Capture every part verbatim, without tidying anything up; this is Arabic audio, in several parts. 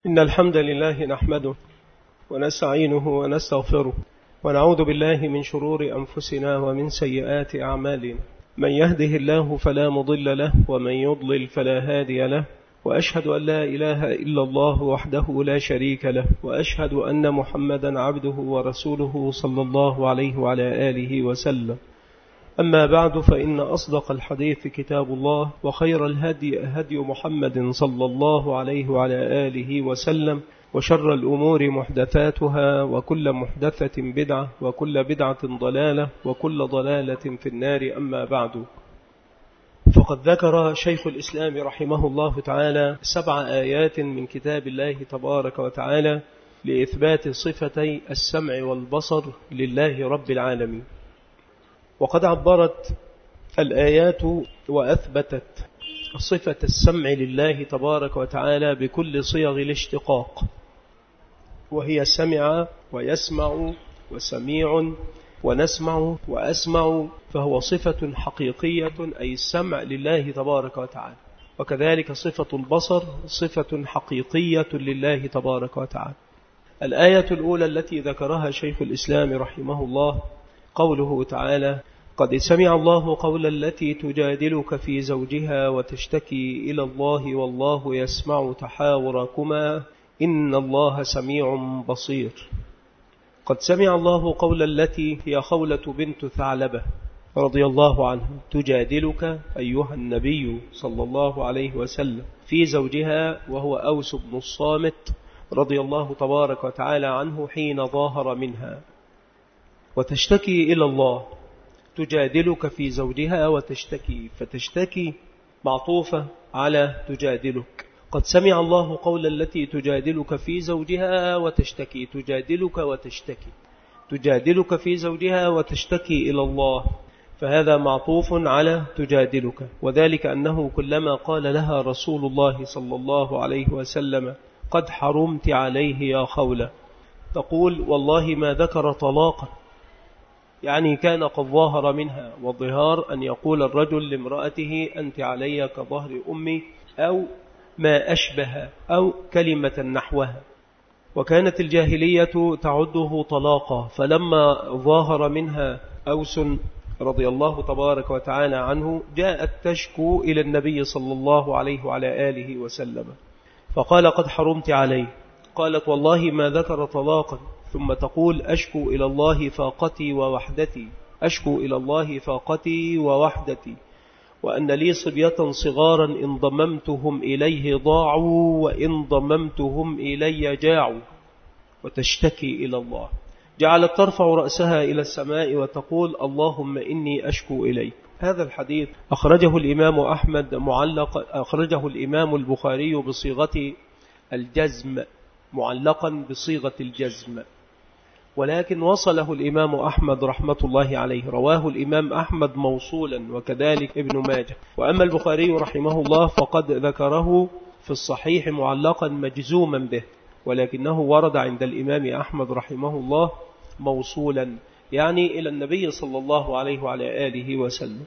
إن الحمد لله نحمده ونستعينه ونستغفره ونعوذ بالله من شرور أنفسنا ومن سيئات أعمالنا. من يهده الله فلا مضل له ومن يضلل فلا هادي له، وأشهد أن لا إله إلا الله وحده لا شريك له، وأشهد أن محمدا عبده ورسوله صلى الله عليه وعلى آله وسلم. أما بعد، فإن أصدق الحديث كتاب الله، وخير الهدي هدي محمد صلى الله عليه وعلى آله وسلم، وشر الأمور محدثاتها، وكل محدثة بدعة، وكل بدعة ضلالة، وكل ضلالة في النار. أما بعد، فقد ذكر شيخ الإسلام رحمه الله تعالى سبع آيات من كتاب الله تبارك وتعالى لإثبات صفتي السمع والبصر لله رب العالمين. وقد عبرت الآيات وأثبتت صفة السمع لله تبارك وتعالى بكل صيغ الاشتقاق، وهي سمع ويسمع وسميع ونسمع وأسمع، فهو صفة حقيقية أي السمع لله تبارك وتعالى. وكذلك صفة البصر صفة حقيقية لله تبارك وتعالى. الآية الأولى التي ذكرها شيخ الإسلام رحمه الله قوله تعالى: قد سمع الله قول التي تجادلك في زوجها وتشتكي إلى الله والله يسمع تحاوركما إن الله سميع بصير. قد سمع الله قول التي هي خولة بنت ثعلبة رضي الله عنها تجادلك أيها النبي صلى الله عليه وسلم في زوجها، وهو أوس بن الصامت رضي الله تبارك وتعالى عنه حين ظاهر منها. وتشتكي إلى الله، تجادلك في زوجها وتشتكي، فتشتكي معطوفة على تجادلك. قد سمع الله قول التي تجادلك في زوجها وتشتكي، تجادلك وتشتكي، تجادلك في زوجها وتشتكي إلى الله، فهذا معطوف على تجادلك. وذلك أنه كلما قال لها رسول الله صلى الله عليه وسلم قد حرمت عليه يا خولة، تقول والله ما ذكر طلاقا، يعني كان قد ظاهر منها. والظهار أن يقول الرجل لامرأته أنت علي كظهر أمي، أو ما أشبه، أو كلمة نحوها. وكانت الجاهلية تعده طلاقا، فلما ظاهر منها أوس رضي الله تبارك وتعالى عنه جاءت تشكو إلى النبي صلى الله عليه وعلى آله وسلم، فقال قد حرمت عليه. قالت والله ما ذكر طلاقا، ثم تقول أشكو إلى الله فاقتي ووحدتي، أشكو إلى الله فاقتي ووحدتي، وأن لي صبية صغارا إن ضممتهم إليه ضاعوا وإن ضممتهم إلي جاعوا. وتشتكي إلى الله، جعلت ترفع رأسها إلى السماء وتقول اللهم إني أشكو إليك. هذا الحديث أخرجه الإمام أحمد معلق، أخرجه الإمام البخاري بصيغة الجزم، معلقا بصيغة الجزم، ولكن وصله الإمام أحمد رحمة الله عليه، رواه الإمام أحمد موصولا، وكذلك ابن ماجه. وأما البخاري رحمه الله فقد ذكره في الصحيح معلقا مجزوما به، ولكنه ورد عند الإمام أحمد رحمه الله موصولا، يعني إلى النبي صلى الله عليه وعلى آله وسلم.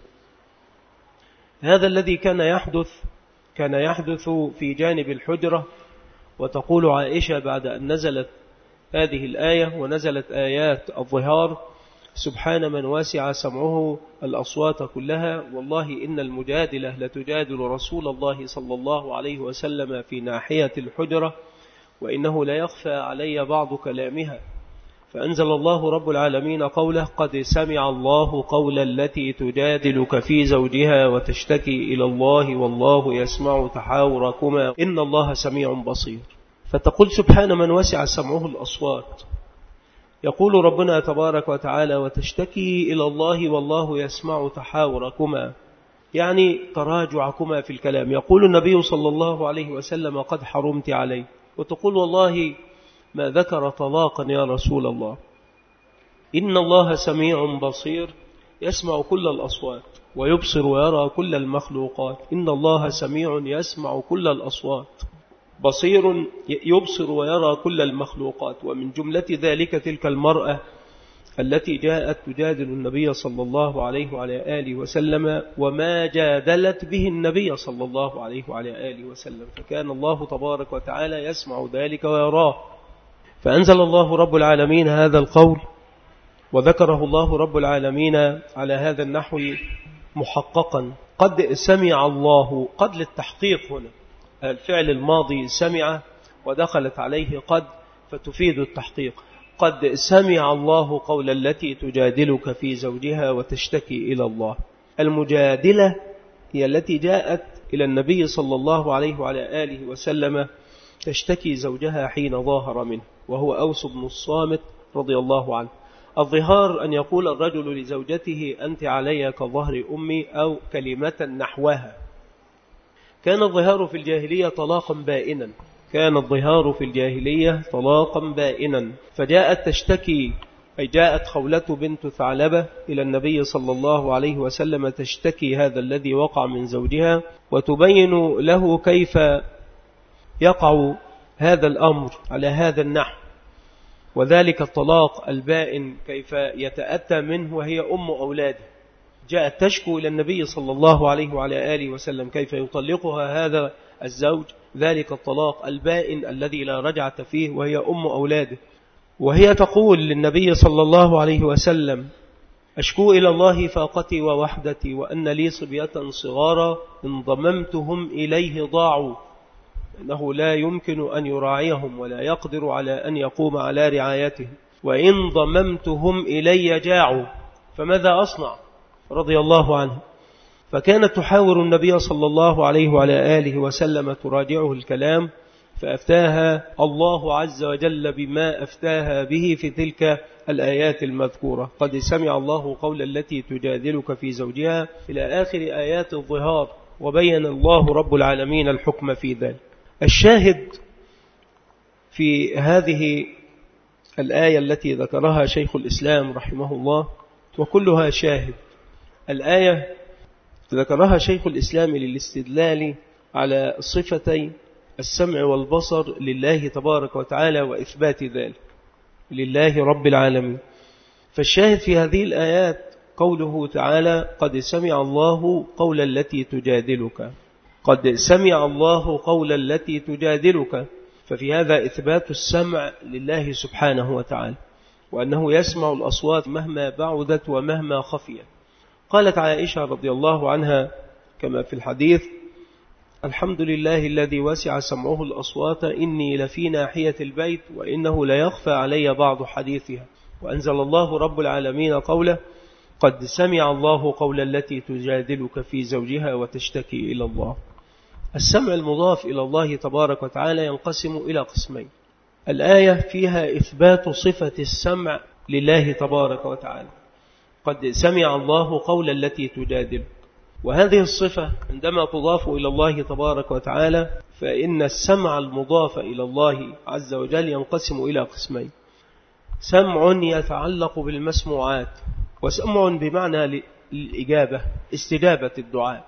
هذا الذي كان يحدث كان يحدث في جانب الحجرة. وتقول عائشة بعد أن نزلت هذه الآية ونزلت آيات الظهار: سبحان من واسع سمعه الأصوات كلها، والله إن المجادلة لتجادل رسول الله صلى الله عليه وسلم في ناحية الحجرة، وإنه لا يخفى علي بعض كلامها. فأنزل الله رب العالمين قوله: قد سمع الله قول التي تجادلك في زوجها وتشتكي إلى الله والله يسمع تحاوركما إن الله سميع بصير. فتقول سبحان من وسع سمعه الأصوات. يقول ربنا تبارك وتعالى: وتشتكي إلى الله والله يسمع تحاوركما، يعني تراجعكما في الكلام. يقول النبي صلى الله عليه وسلم قد حرمت عليه، وتقول والله ما ذكر طلاقا يا رسول الله. إن الله سميع بصير، يسمع كل الأصوات ويبصر ويرى كل المخلوقات. إن الله سميع يسمع كل الأصوات، بصير يبصر ويرى كل المخلوقات. ومن جملة ذلك تلك المرأة التي جاءت تجادل النبي صلى الله عليه وعلى آله وسلم وما جادلت به النبي صلى الله عليه وعلى آله وسلم، فكان الله تبارك وتعالى يسمع ذلك ويراه. فأنزل الله رب العالمين هذا القول وذكره الله رب العالمين على هذا النحو محققا: قد سمع الله. قد للتحقيق، هنا الفعل الماضي سمع ودخلت عليه قد فتفيد التحقيق. قد سمع الله قول التي تجادلك في زوجها وتشتكي إلى الله. المجادلة هي التي جاءت إلى النبي صلى الله عليه وعلى آله وسلم تشتكي زوجها حين ظاهر منه، وهو أوس بن الصامت رضي الله عنه. الظهار أن يقول الرجل لزوجته: أنت علي كظهر أمي، أو كلمة نحوها. كان الظهار في الجاهلية طلاقا بائنا، كان الظهار في الجاهلية طلاقا بائنا. فجاءت تشتكي، أي جاءت خولة بنت ثعلبة إلى النبي صلى الله عليه وسلم تشتكي هذا الذي وقع من زوجها، وتبين له كيف يقع هذا الأمر على هذا النحو، وذلك الطلاق البائن كيف يتأتى منه وهي أم أولاده. جاءت تشكو إلى النبي صلى الله عليه وعلى آله وسلم كيف يطلقها هذا الزوج، ذلك الطلاق البائن الذي لا رجعة فيه، وهي أم أولاده. وهي تقول للنبي صلى الله عليه وسلم: أشكو إلى الله فاقتي ووحدتي، وأن لي صبية صغارا إن ضممتهم إليه ضاعوا، إنه لا يمكن أن يراعيهم ولا يقدر على أن يقوم على رعايتهم، وإن ضممتهم إلي جاعوا، فماذا أصنع؟ رضي الله عنه. فكانت تحاور النبي صلى الله عليه وعلى آله وسلم تراجعه الكلام، فأفتاها الله عز وجل بما أفتاها به في تلك الآيات المذكورة: قد سمع الله قول التي تجادلك في زوجها، إلى آخر آيات الظهار، وبين الله رب العالمين الحكم في ذلك. الشاهد في هذه الآية التي ذكرها شيخ الإسلام رحمه الله، وكلها شاهد، الآية ذكرها شيخ الإسلام للاستدلال على صفتي السمع والبصر لله تبارك وتعالى وإثبات ذلك لله رب العالمين. فالشاهد في هذه الآيات قوله تعالى: قد سمع الله قول التي تجادلك. قد سمع الله قول التي تجادلك، ففي هذا إثبات السمع لله سبحانه وتعالى، وأنه يسمع الأصوات مهما بعدت ومهما خفيت. قالت عائشة رضي الله عنها كما في الحديث: الحمد لله الذي وسع سمعه الأصوات، إني لفي ناحية البيت وإنه لا يخفى علي بعض حديثها. وأنزل الله رب العالمين قوله: قد سمع الله قول التي تجادلك في زوجها وتشتكي إلى الله. السمع المضاف إلى الله تبارك وتعالى ينقسم إلى قسمين. الآية فيها إثبات صفة السمع لله تبارك وتعالى: قد سمع الله قول التي تجادلك. وهذه الصفة عندما تضاف إلى الله تبارك وتعالى، فإن السمع المضاف إلى الله عز وجل ينقسم إلى قسمين: سمع يتعلق بالمسموعات، وسمع بمعنى الإجابة، استجابة الدعاء.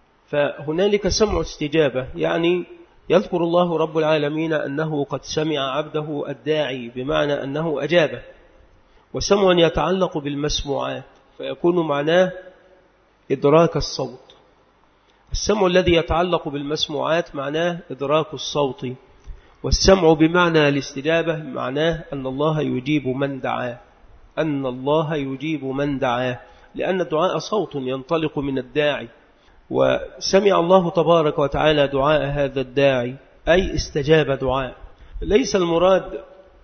فهنالك سمع استجابة، يعني يذكر الله رب العالمين أنه قد سمع عبده الداعي، بمعنى أنه أجابه. وسمع يتعلق بالمسموعات، فيكون معناه إدراك الصوت. السمع الذي يتعلق بالمسموعات معناه إدراك الصوت، والسمع بمعنى الاستجابة معناه أن الله يجيب من دعاه، أن الله يجيب من دعاه، لأن الدعاء صوت ينطلق من الداعي، وسمع الله تبارك وتعالى دعاء هذا الداعي، أي استجاب دعاء. ليس المراد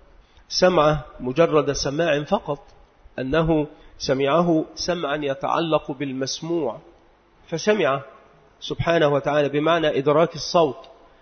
سمعه مجرد سماع فقط، أنه سمعه سمعا يتعلق بالمسموع، فسمع سبحانه وتعالى بمعنى إدراك الصوت.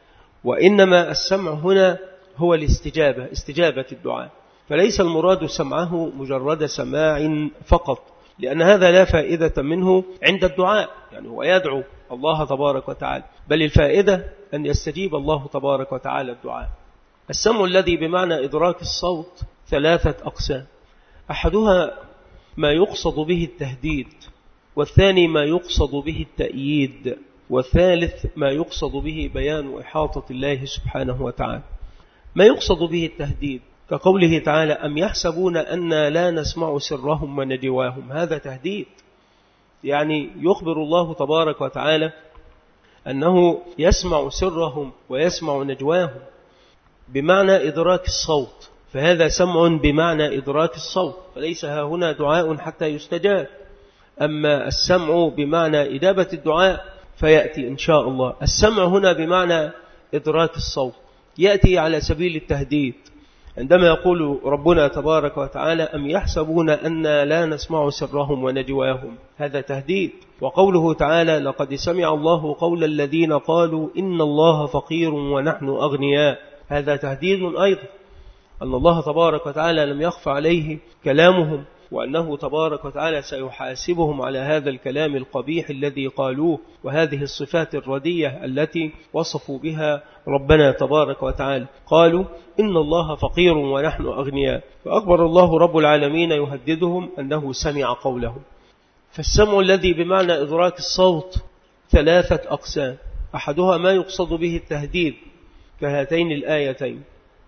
وإنما السمع هنا هو الاستجابة، استجابة الدعاء. فليس المراد سمعه مجرد سماع فقط، لأن هذا لا فائدة منه عند الدعاء، يعني هو يدعو الله تبارك وتعالى، بل الفائدة أن يستجيب الله تبارك وتعالى الدعاء. السمع الذي بمعنى إدراك الصوت ثلاثة أقسام: أحدها ما يقصد به التهديد، والثاني ما يقصد به التأييد، والثالث ما يقصد به بيان إحاطة الله سبحانه وتعالى. ما يقصد به التهديد كقوله تعالى أم يحسبون أن لا نسمع سرهم ونجواهم، هذا تهديد. يعني يخبر الله تبارك وتعالى أنه يسمع سرهم ويسمع نجواهم بمعنى إدراك الصوت، فهذا سمع بمعنى إدراك الصوت، فليس ها هنا دعاء حتى يستجاب. أما السمع بمعنى إجابة الدعاء فيأتي إن شاء الله. السمع هنا بمعنى إدراك الصوت يأتي على سبيل التهديد، عندما يقول ربنا تبارك وتعالى أم يحسبون أن لا نسمع سرهم ونجواهم، هذا تهديد. وقوله تعالى لقد سمع الله قول الذين قالوا إن الله فقير ونحن أغنياء، هذا تهديد أيضا، أن الله تبارك وتعالى لم يخف عليه كلامهم، وأنه تبارك وتعالى سيحاسبهم على هذا الكلام القبيح الذي قالوه، وهذه الصفات الردية التي وصفوا بها ربنا تبارك وتعالى. قالوا إن الله فقير ونحن أغنياء، فأخبر الله رب العالمين يهددهم أنه سمع قولهم. فالسمع الذي بمعنى إدراك الصوت ثلاثة أقسام، أحدها ما يقصد به التهديد كهاتين الآيتين،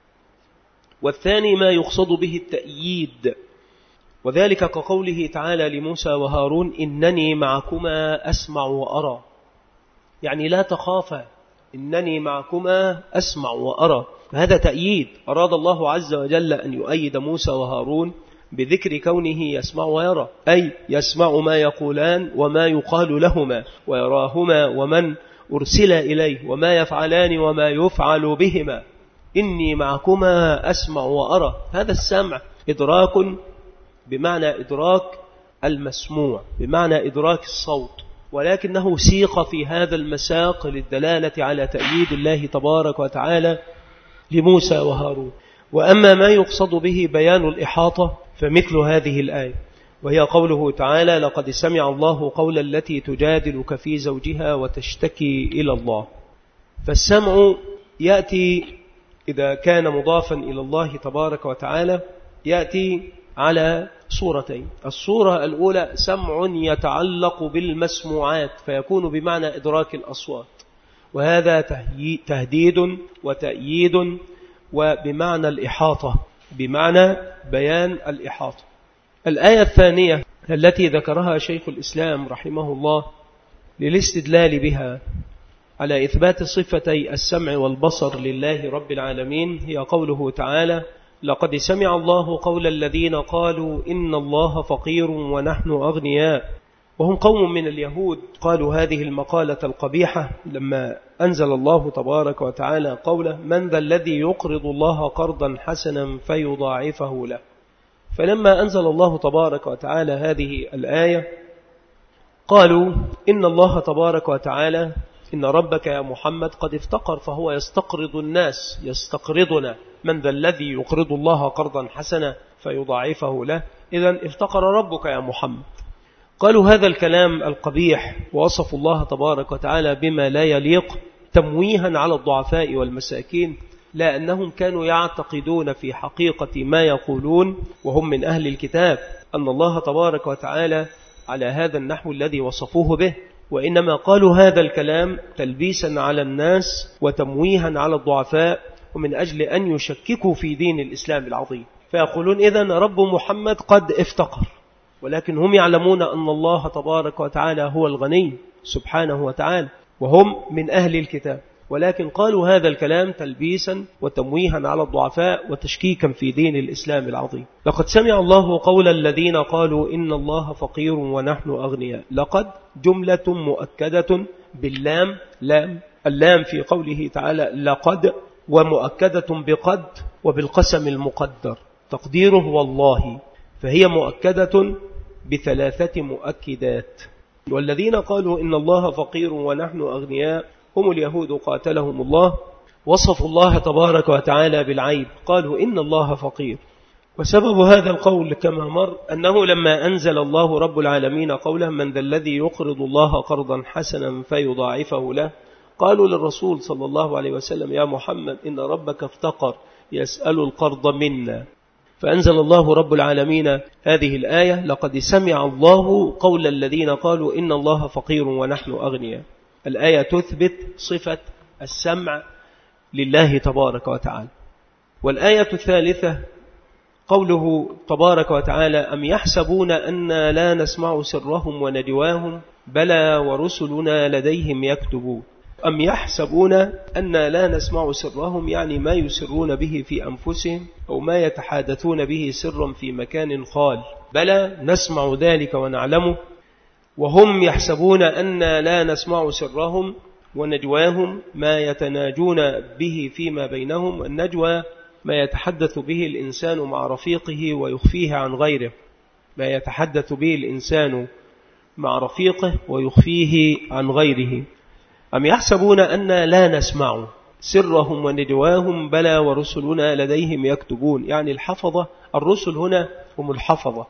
والثاني ما يقصد به التأييد، وذلك كقوله تعالى لموسى وهارون إنني معكما أسمع وأرى، يعني لا تخافا إنني معكما أسمع وأرى، هذا تأييد. أراد الله عز وجل أن يؤيد موسى وهارون بذكر كونه يسمع ويرى، أي يسمع ما يقولان وما يقال لهما، ويراهما ومن أرسل إليه، وما يفعلان وما يفعل بهما. إني معكما أسمع وأرى، هذا السمع إدراك بمعنى إدراك المسموع، بمعنى إدراك الصوت، ولكنه سيق في هذا المساق للدلالة على تأييد الله تبارك وتعالى لموسى وهارون. وأما ما يقصد به بيان الإحاطة فمثل هذه الآية، وهي قوله تعالى لقد سمع الله قول التي تجادلك في زوجها وتشتكي إلى الله. فالسمع يأتي إذا كان مضافا إلى الله تبارك وتعالى يأتي على صورتين. الصورة الأولى سمع يتعلق بالمسموعات فيكون بمعنى إدراك الأصوات، وهذا تهديد وتأييد وبمعنى الإحاطة، بمعنى بيان الإحاطة. الآية الثانية التي ذكرها شيخ الإسلام رحمه الله للاستدلال بها على إثبات صفتي السمع والبصر لله رب العالمين هي قوله تعالى لقد سمع الله قول الذين قالوا إن الله فقير ونحن أغنياء. وهم قوم من اليهود قالوا هذه المقالة القبيحة لما أنزل الله تبارك وتعالى قوله من ذا الذي يقرض الله قرضا حسنا فيضاعفه له. فلما أنزل الله تبارك وتعالى هذه الآية قالوا إن الله تبارك وتعالى إن ربك يا محمد قد افتقر فهو يستقرض الناس يستقرضنا، من ذا الذي يقرض الله قرضا حسنا فيضاعفه له، إذن افتقر ربك يا محمد. قالوا هذا الكلام القبيح ووصفوا الله تبارك وتعالى بما لا يليق تمويها على الضعفاء والمساكين، لا أنهم كانوا يعتقدون في حقيقة ما يقولون وهم من أهل الكتاب أن الله تبارك وتعالى على هذا النحو الذي وصفوه به، وإنما قالوا هذا الكلام تلبيسا على الناس وتمويها على الضعفاء ومن أجل أن يشككوا في دين الإسلام العظيم، فيقولون إذن رب محمد قد افتقر، ولكن هم يعلمون أن الله تبارك وتعالى هو الغني سبحانه وتعالى وهم من أهل الكتاب، ولكن قالوا هذا الكلام تلبيسا وتمويها على الضعفاء وتشكيكا في دين الإسلام العظيم. لقد سمع الله قول الذين قالوا إن الله فقير ونحن أغنياء. لقد جملة مؤكدة باللام، لام اللام في قوله تعالى لقد، ومؤكدة بقد وبالقسم المقدر تقديره والله، فهي مؤكدة بثلاثة مؤكدات. والذين قالوا إن الله فقير ونحن أغنياء هم اليهود قاتلهم الله، وصفوا الله تبارك وتعالى بالعيب، قالوا إن الله فقير. وسبب هذا القول كما مر أنه لما أنزل الله رب العالمين قوله من ذا الذي يقرض الله قرضا حسنا فيضاعفه له، قالوا للرسول صلى الله عليه وسلم يا محمد إن ربك افتقر يسأل القرض منا، فأنزل الله رب العالمين هذه الآية لقد سمع الله قول الذين قالوا إن الله فقير ونحن أغنياء. الآية تثبت صفة السمع لله تبارك وتعالى. والآية الثالثة قوله تبارك وتعالى أم يحسبون أن لا نسمع سرهم ونجواهم بلى ورسلنا لديهم يكتبون. أم يحسبون أن لا نسمع سرهم يعني ما يسرون به في أنفسهم أو ما يتحادثون به سرا في مكان خال، بلى نسمع ذلك ونعلمه، وهم يحسبون أن لا نسمع سرهم ونجواهم ما يتناجون به فيما بينهم. النجوى ما يتحدث به الإنسان مع رفيقه ويخفيه عن غيره، ما يتحدث به الإنسان مع رفيقه ويخفيه عن غيره. أم يحسبون أن لا نسمع سرهم ونجواهم بلى ورسلنا لديهم يكتبون، يعني الحفظة، الرسل هنا هم الحفظة،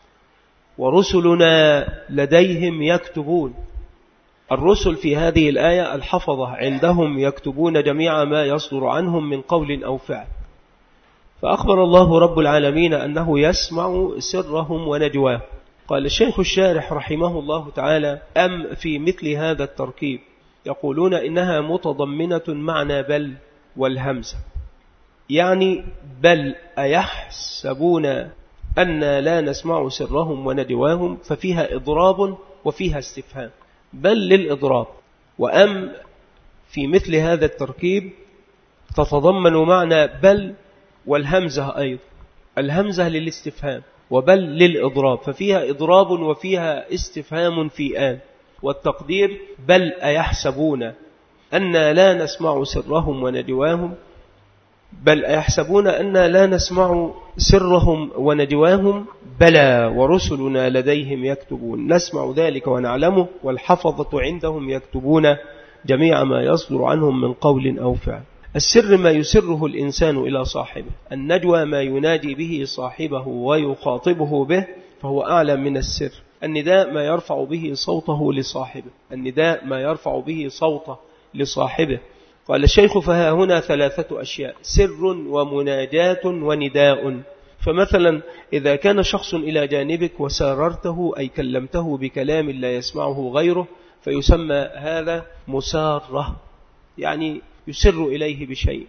ورسلنا لديهم يكتبون. الرسل في هذه الآية الحفظة، عندهم يكتبون جميع ما يصدر عنهم من قول أو فعل. فأخبر الله رب العالمين أنه يسمع سرهم ونجواهم. قال الشيخ الشارح رحمه الله تعالى أم في مثل هذا التركيب يقولون إنها متضمنة معنى بل والهمزة، يعني بل أيحسبون أن لا نسمع سرهم ونجواهم، ففيها إضراب وفيها استفهام، بل للإضراب، وأم في مثل هذا التركيب تتضمن معنى بل والهمزة أيضا، الهمزة للاستفهام وبل للإضراب، ففيها إضراب وفيها استفهام في آن، والتقدير بل أيحسبون أن لا نسمع سرهم ونجواهم، بل أيحسبون أن لا نسمع سرهم ونجواهم بلى ورسلنا لديهم يكتبون، نسمع ذلك ونعلمه، والحفظة عندهم يكتبون جميع ما يصدر عنهم من قول أو فعل. السر ما يسره الإنسان إلى صاحبه، النجوى ما يناجي به صاحبه ويخاطبه به فهو أعلى من السر. النداء ما يرفع به صوته لصاحبه، النداء ما يرفع به صوته لصاحبه. قال الشيخ فها هنا ثلاثة أشياء، سر ومناجاة ونداء. فمثلا إذا كان شخص إلى جانبك وساررته أي كلمته بكلام لا يسمعه غيره فيسمى هذا مسارة، يعني يسر إليه بشيء،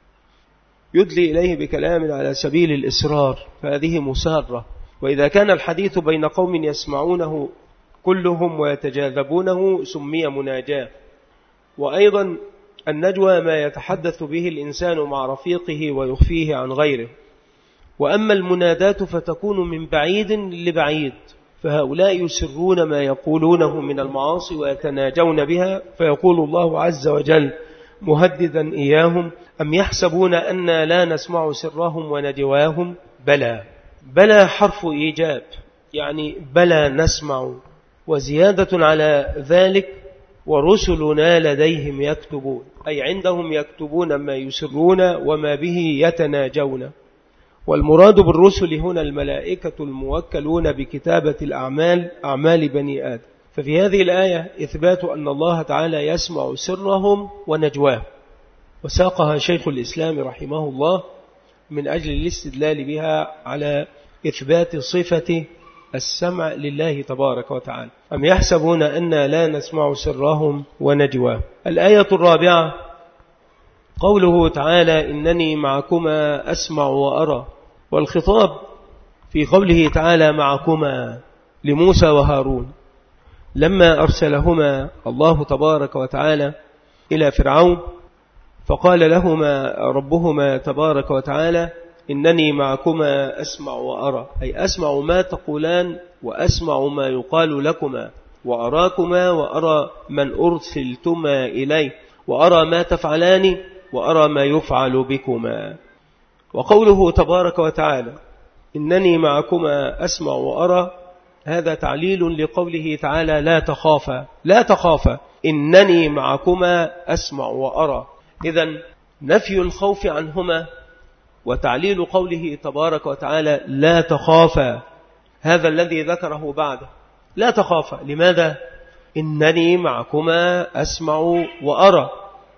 يدلي إليه بكلام على سبيل الإسرار، فهذه مسارة. وإذا كان الحديث بين قوم يسمعونه كلهم ويتجاذبونه سمي مناجاة. وأيضا النجوى ما يتحدث به الإنسان مع رفيقه ويخفيه عن غيره. وأما المنادات فتكون من بعيد لبعيد، فهؤلاء يسرون ما يقولونه من المعاصي ويتناجون بها، فيقول الله عز وجل مهددا إياهم أم يحسبون أن لا نسمع سرهم ونجواهم بلى. بلى حرف إيجاب، يعني بلى نسمع، وزيادة على ذلك ورسلنا لديهم يكتبون، أي عندهم يكتبون ما يسرون وما به يتناجون. والمراد بالرسل هنا الملائكة الموكلون بكتابة الأعمال، أعمال بني آدم. ففي هذه الآية إثبات أن الله تعالى يسمع سرهم ونجواهم، وساقها شيخ الإسلام رحمه الله من أجل الاستدلال بها على إثبات صفة السمع لله تبارك وتعالى. أم يحسبون أن لا نسمع سرهم ونجواهم. الآية الرابعة قوله تعالى إنني معكما أسمع وأرى، والخطاب في قوله تعالى معكما لموسى وهارون لما أرسلهما الله تبارك وتعالى إلى فرعون، فقال لهما ربهما تبارك وتعالى إنني معكما أسمع وأرى، أي أسمع ما تقولان وأسمع ما يقال لكما، وأراكما وأرى من أرسلتما إليه، وأرى ما تفعلان وأرى ما يفعل بكما. وقوله تبارك وتعالى إنني معكما أسمع وأرى، هذا تعليل لقوله تعالى لا تخافا، لا تخافا إنني معكما أسمع وأرى. إذن نفي الخوف عنهما وتعليل قوله تبارك وتعالى لا تخافا، هذا الذي ذكره بعده، لا تخافا. لماذا؟ إنني معكما أسمع وأرى،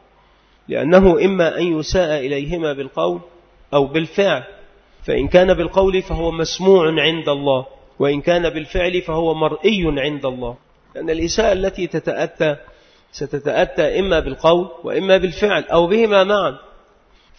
لأنه إما أن يساء إليهما بالقول أو بالفعل، فإن كان بالقول فهو مسموع عند الله، وإن كان بالفعل فهو مرئي عند الله، لأن الإساءة التي تتأتى ستتأتى إما بالقول وإما بالفعل أو بهما معا.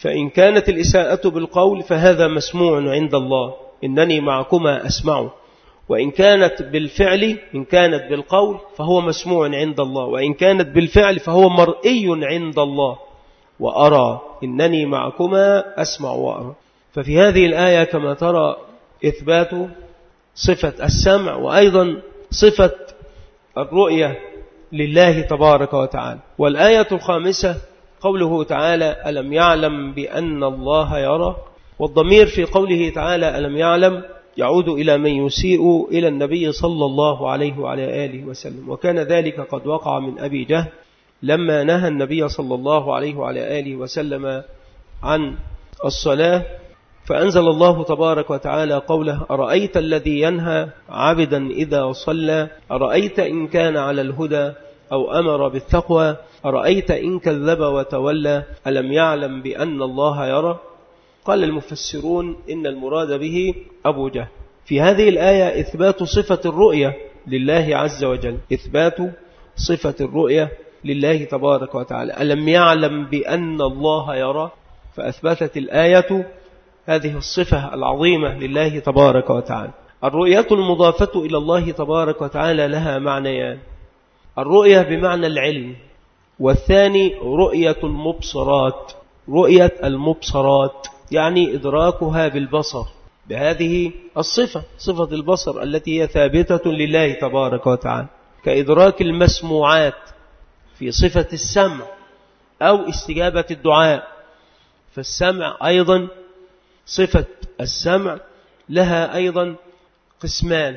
فإن كانت الإساءة بالقول فهذا مسموع عند الله، إنني معكما أسمع. وإن كانت بالفعل، إن كانت بالقول فهو مسموع عند الله، وإن كانت بالفعل فهو مرئي عند الله. وأرى، إنني معكما أسمع وأرى. ففي هذه الآية كما ترى إثبات صفة السمع، وأيضا صفة الرؤية لله تبارك وتعالى. والآية الخامسة قوله تعالى: ألم يعلم بأن الله يرى. والضمير في قوله تعالى ألم يعلم يعود إلى من يسيء إلى النبي صلى الله عليه وعلى آله وسلم، وكان ذلك قد وقع من أبي جهل لما نهى النبي صلى الله عليه وعلى آله وسلم عن الصلاة، فأنزل الله تبارك وتعالى قوله: أرأيت الذي ينهى عبدا إذا صلى، أرأيت إن كان على الهدى أو أمر بالتقوى، أرأيت إن كذب وتولى، ألم يعلم بأن الله يرى. قال المفسرون إن المراد به أبو جهل. في هذه الآية إثبات صفة الرؤية لله عز وجل، إثبات صفة الرؤية لله تبارك وتعالى. ألم يعلم بأن الله يرى، فأثبتت الآية هذه الصفة العظيمة لله تبارك وتعالى. الرؤية المضافة إلى الله تبارك وتعالى لها معنيان: الرؤية بمعنى العلم، والثاني رؤية المبصرات. رؤية المبصرات يعني إدراكها بالبصر، بهذه الصفة، صفة البصر التي هي ثابتة لله تبارك وتعالى، كإدراك المسموعات في صفة السمع أو استجابة الدعاء. فالسمع أيضا، صفة السمع لها أيضا قسمان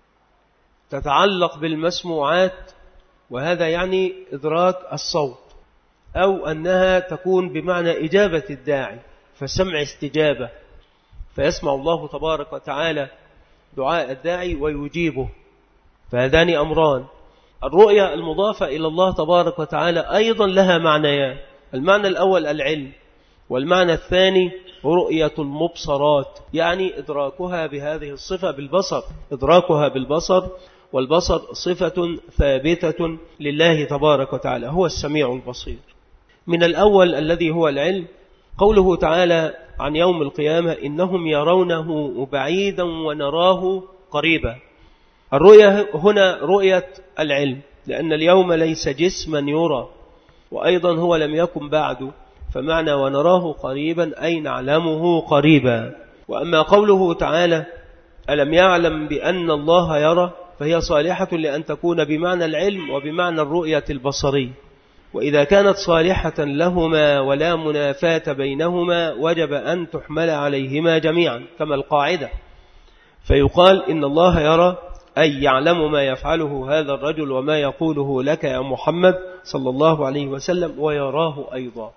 تتعلق بالمسموعات، وهذا يعني إدراك الصوت، أو أنها تكون بمعنى إجابة الداعي، فسمع استجابة، فيسمع الله تبارك وتعالى دعاء الداعي ويجيبه. فهذان أمران. الرؤية المضافة إلى الله تبارك وتعالى أيضا لها معنيان: المعنى الأول العلم، والمعنى الثاني رؤية المبصرات، يعني إدراكها بهذه الصفة بالبصر، إدراكها بالبصر، والبصر صفة ثابتة لله تبارك وتعالى، هو السميع البصير. من الأول الذي هو العلم، قوله تعالى عن يوم القيامة: إنهم يرونه بعيدا ونراه قريبا. الرؤية هنا رؤية العلم، لأن اليوم ليس جسما يرى، وأيضا هو لم يكن بعد، فمعنى ونراه قريبا أي نعلمه قريبا. وأما قوله تعالى ألم يعلم بأن الله يرى، فهي صالحة لأن تكون بمعنى العلم وبمعنى الرؤية البصري، وإذا كانت صالحة لهما ولا منافاة بينهما وجب أن تحمل عليهما جميعا كما القاعدة، فيقال إن الله يرى أي يعلم ما يفعله هذا الرجل وما يقوله لك يا محمد صلى الله عليه وسلم، ويراه أيضا،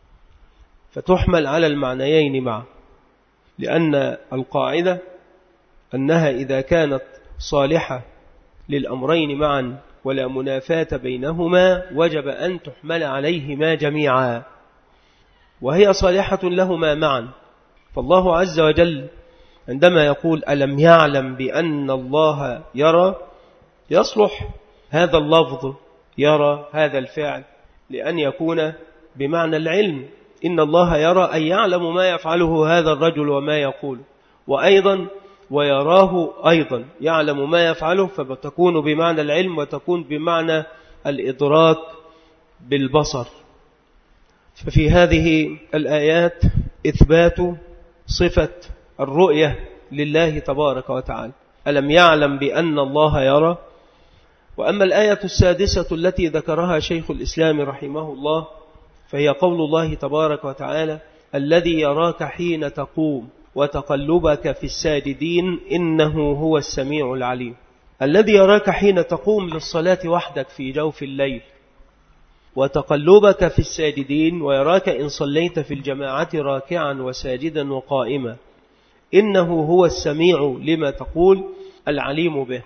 فتحمل على المعنيين معا، لأن القاعدة أنها إذا كانت صالحة للأمرين معا ولا منافاة بينهما وجب أن تحمل عليهما جميعا، وهي صالحة لهما معا. فالله عز وجل عندما يقول ألم يعلم بأن الله يرى، يصلح هذا اللفظ يرى هذا الفعل لأن يكون بمعنى العلم، إن الله يرى أن يعلم ما يفعله هذا الرجل وما يقول، وأيضا ويراه أيضا يعلم ما يفعله، فتكون بمعنى العلم وتكون بمعنى الإدراك بالبصر. ففي هذه الآيات إثبات صفة الرؤية لله تبارك وتعالى، ألم يعلم بأن الله يرى. وأما الآية السادسة التي ذكرها شيخ الإسلام رحمه الله، فهي قول الله تبارك وتعالى الذي يراك حين تقوم وتقلبك في الساجدين إنه هو السميع العليم. الذي يراك حين تقوم للصلاة وحدك في جوف الليل، وتقلبك في الساجدين، ويراك إن صليت في الجماعة راكعا وساجدا وقائما، إنه هو السميع لما تقول العليم به.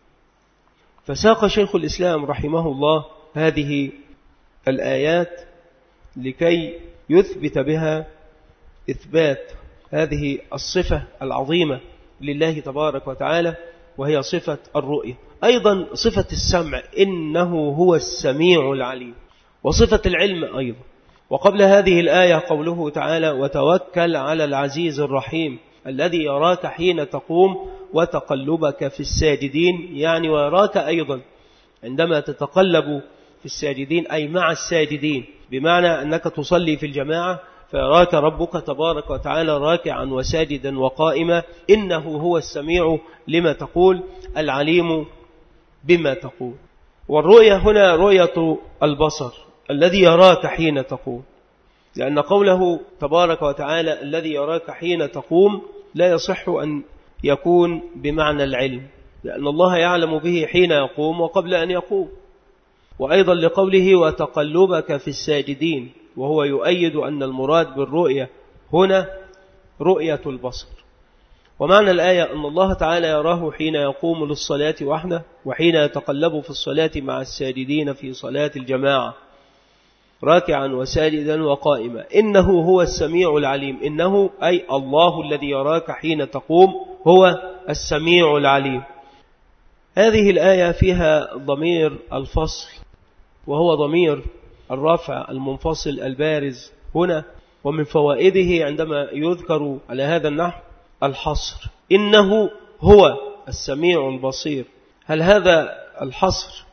فساق شيخ الإسلام رحمه الله هذه الآيات لكي يثبت بها إثبات هذه الصفة العظيمة لله تبارك وتعالى، وهي صفة الرؤية. أيضا صفة السمع إنه هو السميع العليم، وصفة العلم أيضا. وقبل هذه الآية قوله تعالى وتوكل على العزيز الرحيم الذي يراك حين تقوم وتقلبك في الساجدين، يعني ويراك أيضا عندما تتقلب في الساجدين أي مع الساجدين، بمعنى أنك تصلي في الجماعة فيراك ربك تبارك وتعالى راكعا وساجدا وقائما، إنه هو السميع لما تقول العليم بما تقول. والرؤية هنا رؤية البصر الذي يراك حين تقوم، لأن قوله تبارك وتعالى الذي يراك حين تقوم لا يصح أن يكون بمعنى العلم، لأن الله يعلم به حين يقوم وقبل أن يقوم. وأيضا لقوله وتقلبك في الساجدين، وهو يؤيد أن المراد بالرؤية هنا رؤية البصر. ومعنى الآية أن الله تعالى يراه حين يقوم للصلاة وحده، وحين يتقلب في الصلاة مع الساجدين في صلاة الجماعة راكعا وساجدا وقائما، إنه هو السميع العليم. إنه أي الله الذي يراك حين تقوم هو السميع العليم. هذه الآية فيها ضمير الفصل، وهو ضمير الرفع المنفصل البارز هنا. ومن فوائده عندما يذكر على هذا النحو الحصر، إنه هو السميع البصير. هل هذا الحصر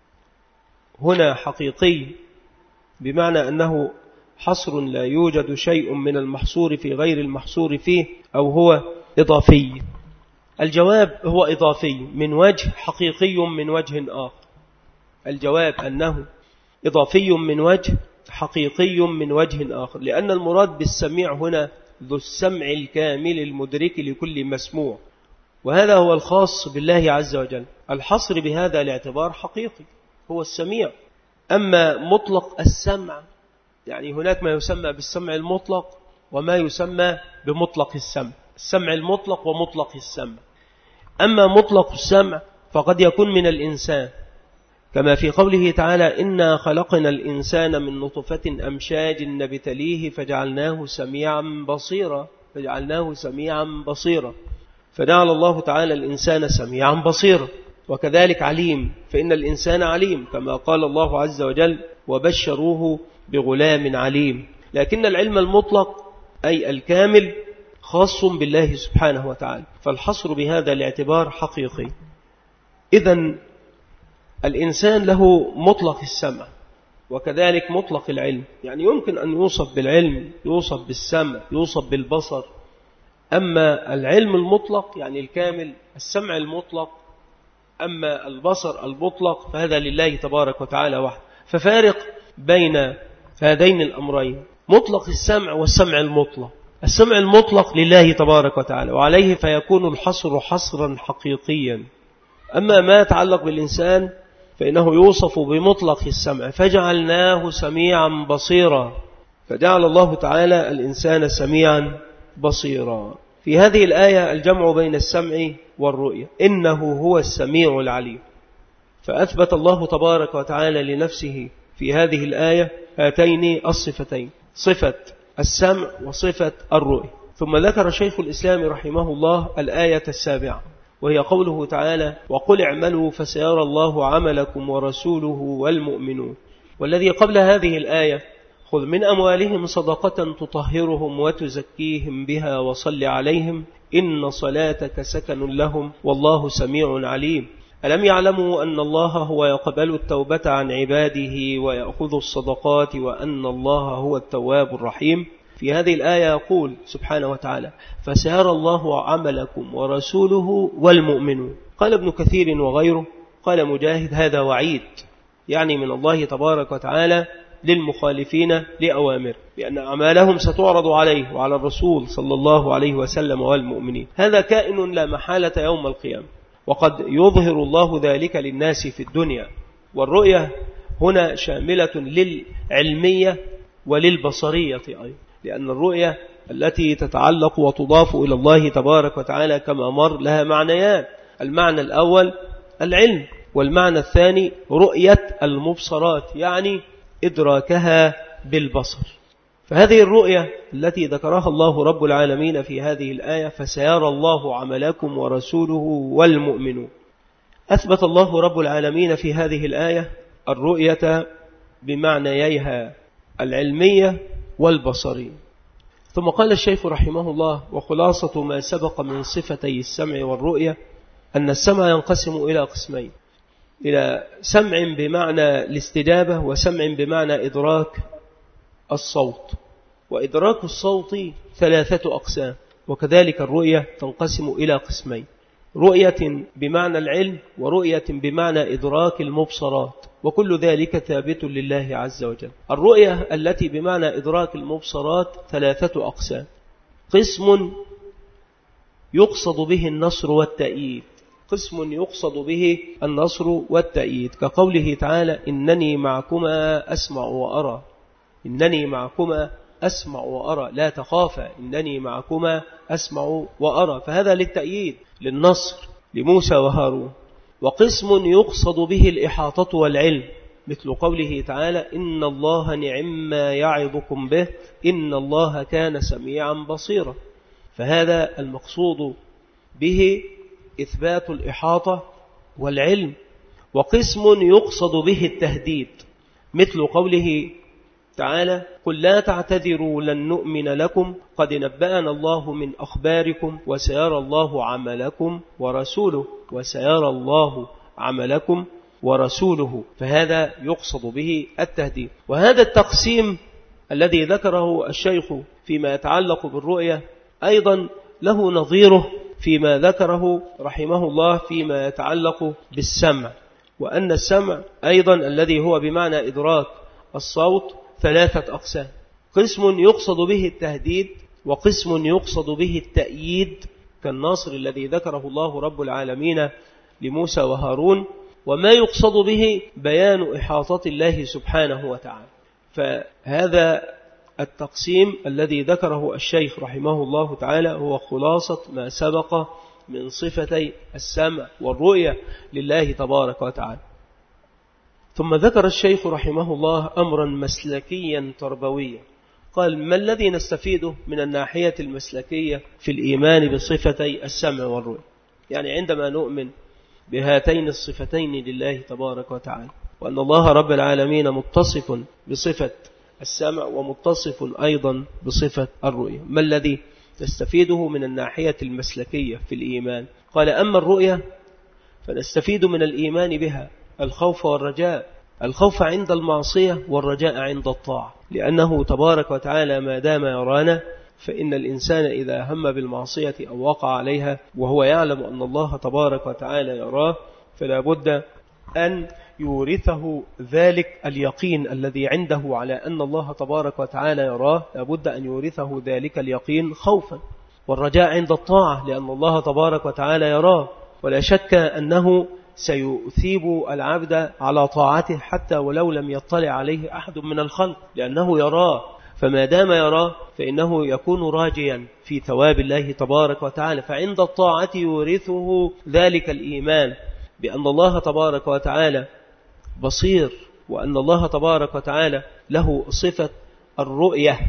هنا حقيقي بمعنى أنه حصر لا يوجد شيء من المحصور في غير المحصور فيه، أو هو إضافي؟ الجواب هو إضافي من وجه، حقيقي من وجه آخر. الجواب أنه إضافي من وجه، حقيقي من وجه آخر، لأن المراد بالسميع هنا ذو السمع الكامل المدرك لكل مسموع، وهذا هو الخاص بالله عز وجل. الحصر بهذا الاعتبار حقيقي هو السميع. أما مطلق السمع، يعني هناك ما يسمى بالسمع المطلق وما يسمى بمطلق السمع، السمع المطلق ومطلق السمع. أما مطلق السمع فقد يكون من الإنسان، كما في قوله تعالى إنا خلقنا الإنسان من نطفة أمشاج نبتليه فجعلناه سميعا بصيرا فجعلناه سميعا بصيرا فجعل الله تعالى الإنسان سميعا بصيرا. وكذلك عليم، فإن الإنسان عليم، كما قال الله عز وجل وبشروه بغلام عليم. لكن العلم المطلق أي الكامل خاص بالله سبحانه وتعالى، فالحصر بهذا الاعتبار حقيقي. إذن الإنسان له مطلق السمع وكذلك مطلق العلم، يعني يمكن أن يوصف بالعلم، يوصف بالسمع، يوصف بالبصر. أما العلم المطلق يعني الكامل، السمع المطلق، أما البصر المطلق فهذا لله تبارك وتعالى وحده. ففارق بين هذين الأمرين، مطلق السمع والسمع المطلق. السمع المطلق لله تبارك وتعالى، وعليه فيكون الحصر حصرا حقيقيا. أما ما يتعلق بالإنسان فإنه يوصف بمطلق السمع فجعلناه سميعا بصيرا، فجعل الله تعالى الإنسان سميعا بصيرا. في هذه الآية الجمع بين السمع والرؤية، إنه هو السميع العليم. فأثبت الله تبارك وتعالى لنفسه في هذه الآية هاتين الصفتين، صفة السمع وصفة الرؤية. ثم ذكر شيخ الإسلام رحمه الله الآية السابعة، وهي قوله تعالى وقل اعملوا فسيرى الله عملكم ورسوله والمؤمنون. والذي قبل هذه الآية خذ من أموالهم صدقة تطهرهم وتزكيهم بها وصل عليهم إن صلاتك سكن لهم والله سميع عليم. ألم يعلموا أن الله هو يقبل التوبة عن عباده ويأخذ الصدقات وأن الله هو التواب الرحيم. في هذه الآية يقول سبحانه وتعالى فسيرى الله عملكم ورسوله والمؤمنون. قال ابن كثير وغيره، قال مجاهد هذا وعيد، يعني من الله تبارك وتعالى للمخالفين لأوامر، بأن أعمالهم ستعرض عليه وعلى الرسول صلى الله عليه وسلم والمؤمنين. هذا كائن لا محالة يوم القيامة، وقد يظهر الله ذلك للناس في الدنيا. والرؤية هنا شاملة للعلمية وللبصرية أيضا، لأن الرؤية التي تتعلق وتضاف إلى الله تبارك وتعالى كما مر لها معنيان، المعنى الأول العلم، والمعنى الثاني رؤية المبصرات، يعني إدراكها بالبصر. فهذه الرؤية التي ذكرها الله رب العالمين في هذه الآية فسيرى الله عملكم ورسوله والمؤمنون. أثبت الله رب العالمين في هذه الآية الرؤية بمعنييها، العلمية والبصرية. ثم قال الشيخ رحمه الله: وخلاصة ما سبق من صفتي السمع والرؤية أن السمع ينقسم إلى قسمين: إلى سمع بمعنى الاستجابة، وسمع بمعنى إدراك الصوت. وإدراك الصوت ثلاثة أقسام، وكذلك الرؤية تنقسم إلى قسمين: رؤية بمعنى العلم، ورؤية بمعنى إدراك المبصرات، وكل ذلك ثابت لله عز وجل. الرؤية التي بمعنى إدراك المبصرات ثلاثة أقسام: قسم يقصد به النصر والتأييد، قسم يقصد به النصر والتأييد كقوله تعالى: إنني معكما أسمع وأرى، إنني معكما أسمع وأرى، لا تخافا إنني معكما أسمع وأرى، فهذا للتأييد للنصر لموسى وهارون. وقسم يقصد به الإحاطة والعلم، مثل قوله تعالى: إن الله نعم ما يعظكم به إن الله كان سميعا بصيرا، فهذا المقصود به إثبات الإحاطة والعلم. وقسم يقصد به التهديد، مثل قوله تعالى: قل لا تعتذروا لن نؤمن لكم قد نبأنا الله من أخباركم وسيرى الله عملكم ورسوله، وسيرى الله عملكم ورسوله، فهذا يقصد به التهديد. وهذا التقسيم الذي ذكره الشيخ فيما يتعلق بالرؤية أيضا له نظيره فيما ذكره رحمه الله فيما يتعلق بالسمع، وأن السمع أيضا الذي هو بمعنى إدراك الصوت ثلاثة أقسام: قسم يقصد به التهديد، وقسم يقصد به التأييد كالناصر الذي ذكره الله رب العالمين لموسى وهارون، وما يقصد به بيان إحاطة الله سبحانه وتعالى. فهذا التقسيم الذي ذكره الشيخ رحمه الله تعالى هو خلاصة ما سبق من صفتي السمع والرؤية لله تبارك وتعالى. ثم ذكر الشيخ رحمه الله أمرا مسلكيا تربويا، قال: ما الذي نستفيده من الناحية المسلكية في الإيمان بصفتي السمع والرؤية؟ يعني عندما نؤمن بهاتين الصفتين لله تبارك وتعالى، وأن الله رب العالمين متصف بصفة السمع ومتصف أيضا بصفة الرؤية، ما الذي نستفيده من الناحية المسلكية في الإيمان؟ قال: أما الرؤية فنستفيد من الإيمان بها الخوف والرجاء، الخوف عند المعصية والرجاء عند الطاعة، لأنه تبارك وتعالى ما دام يرانا، فإن الإنسان إذا هم بالمعصية أو وقع عليها وهو يعلم أن الله تبارك وتعالى يراه، فلا بد أن يورثه ذلك اليقين الذي عنده على أن الله تبارك وتعالى يراه، لا بد أن يورثه ذلك اليقين خوفا. والرجاء عند الطاعة لأن الله تبارك وتعالى يراه، ولا شك أنه سيثيب العبد على طاعته حتى ولو لم يطلع عليه أحد من الخلق، لأنه يراه، فما دام يراه فإنه يكون راجيا في ثواب الله تبارك وتعالى. فعند الطاعة يورثه ذلك الإيمان بأن الله تبارك وتعالى بصير، وأن الله تبارك وتعالى له صفة الرؤية: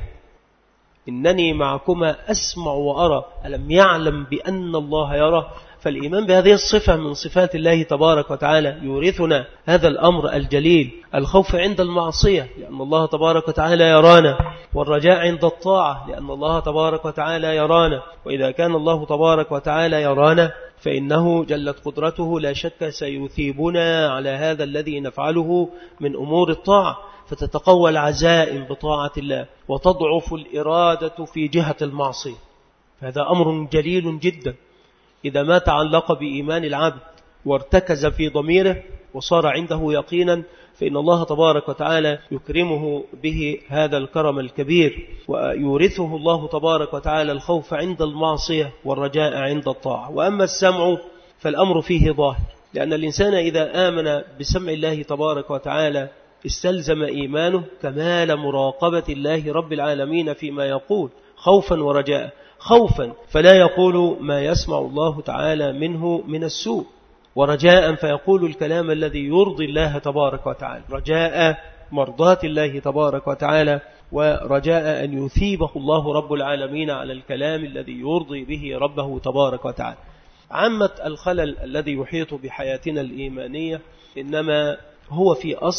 إنني معكما أسمع وأرى، ألم يعلم بأن الله يرى؟ فالإيمان بهذه الصفة من صفات الله تبارك وتعالى يورثنا هذا الأمر الجليل، الخوف عند المعصية لأن الله تبارك وتعالى يرانا، والرجاء عند الطاعة لأن الله تبارك وتعالى يرانا. وإذا كان الله تبارك وتعالى يرانا فإنه جلت قدرته لا شك سيثيبنا على هذا الذي نفعله من أمور الطاعة، فتتقوى العزائم بطاعة الله وتضعف الإرادة في جهة المعصية. هذا أمر جليل جدا إذا ما تعلق بإيمان العبد وارتكز في ضميره وصار عنده يقينا، فإن الله تبارك وتعالى يكرمه به هذا الكرم الكبير، ويورثه الله تبارك وتعالى الخوف عند المعصية والرجاء عند الطاعة. وأما السمع فالأمر فيه ظاهر، لأن الإنسان إذا آمن بسمع الله تبارك وتعالى استلزم إيمانه كمال مراقبة الله رب العالمين فيما يقول خوفا ورجاء. خوفا فلا يقول ما يسمع الله تعالى منه من السوء، ورجاء فيقول الكلام الذي يرضي الله تبارك وتعالى، رجاء مرضات الله تبارك وتعالى، ورجاء أن يثيبه الله رب العالمين على الكلام الذي يرضي به ربه تبارك وتعالى. عامة الخلل الذي يحيط بحياتنا الإيمانية إنما هو في أصله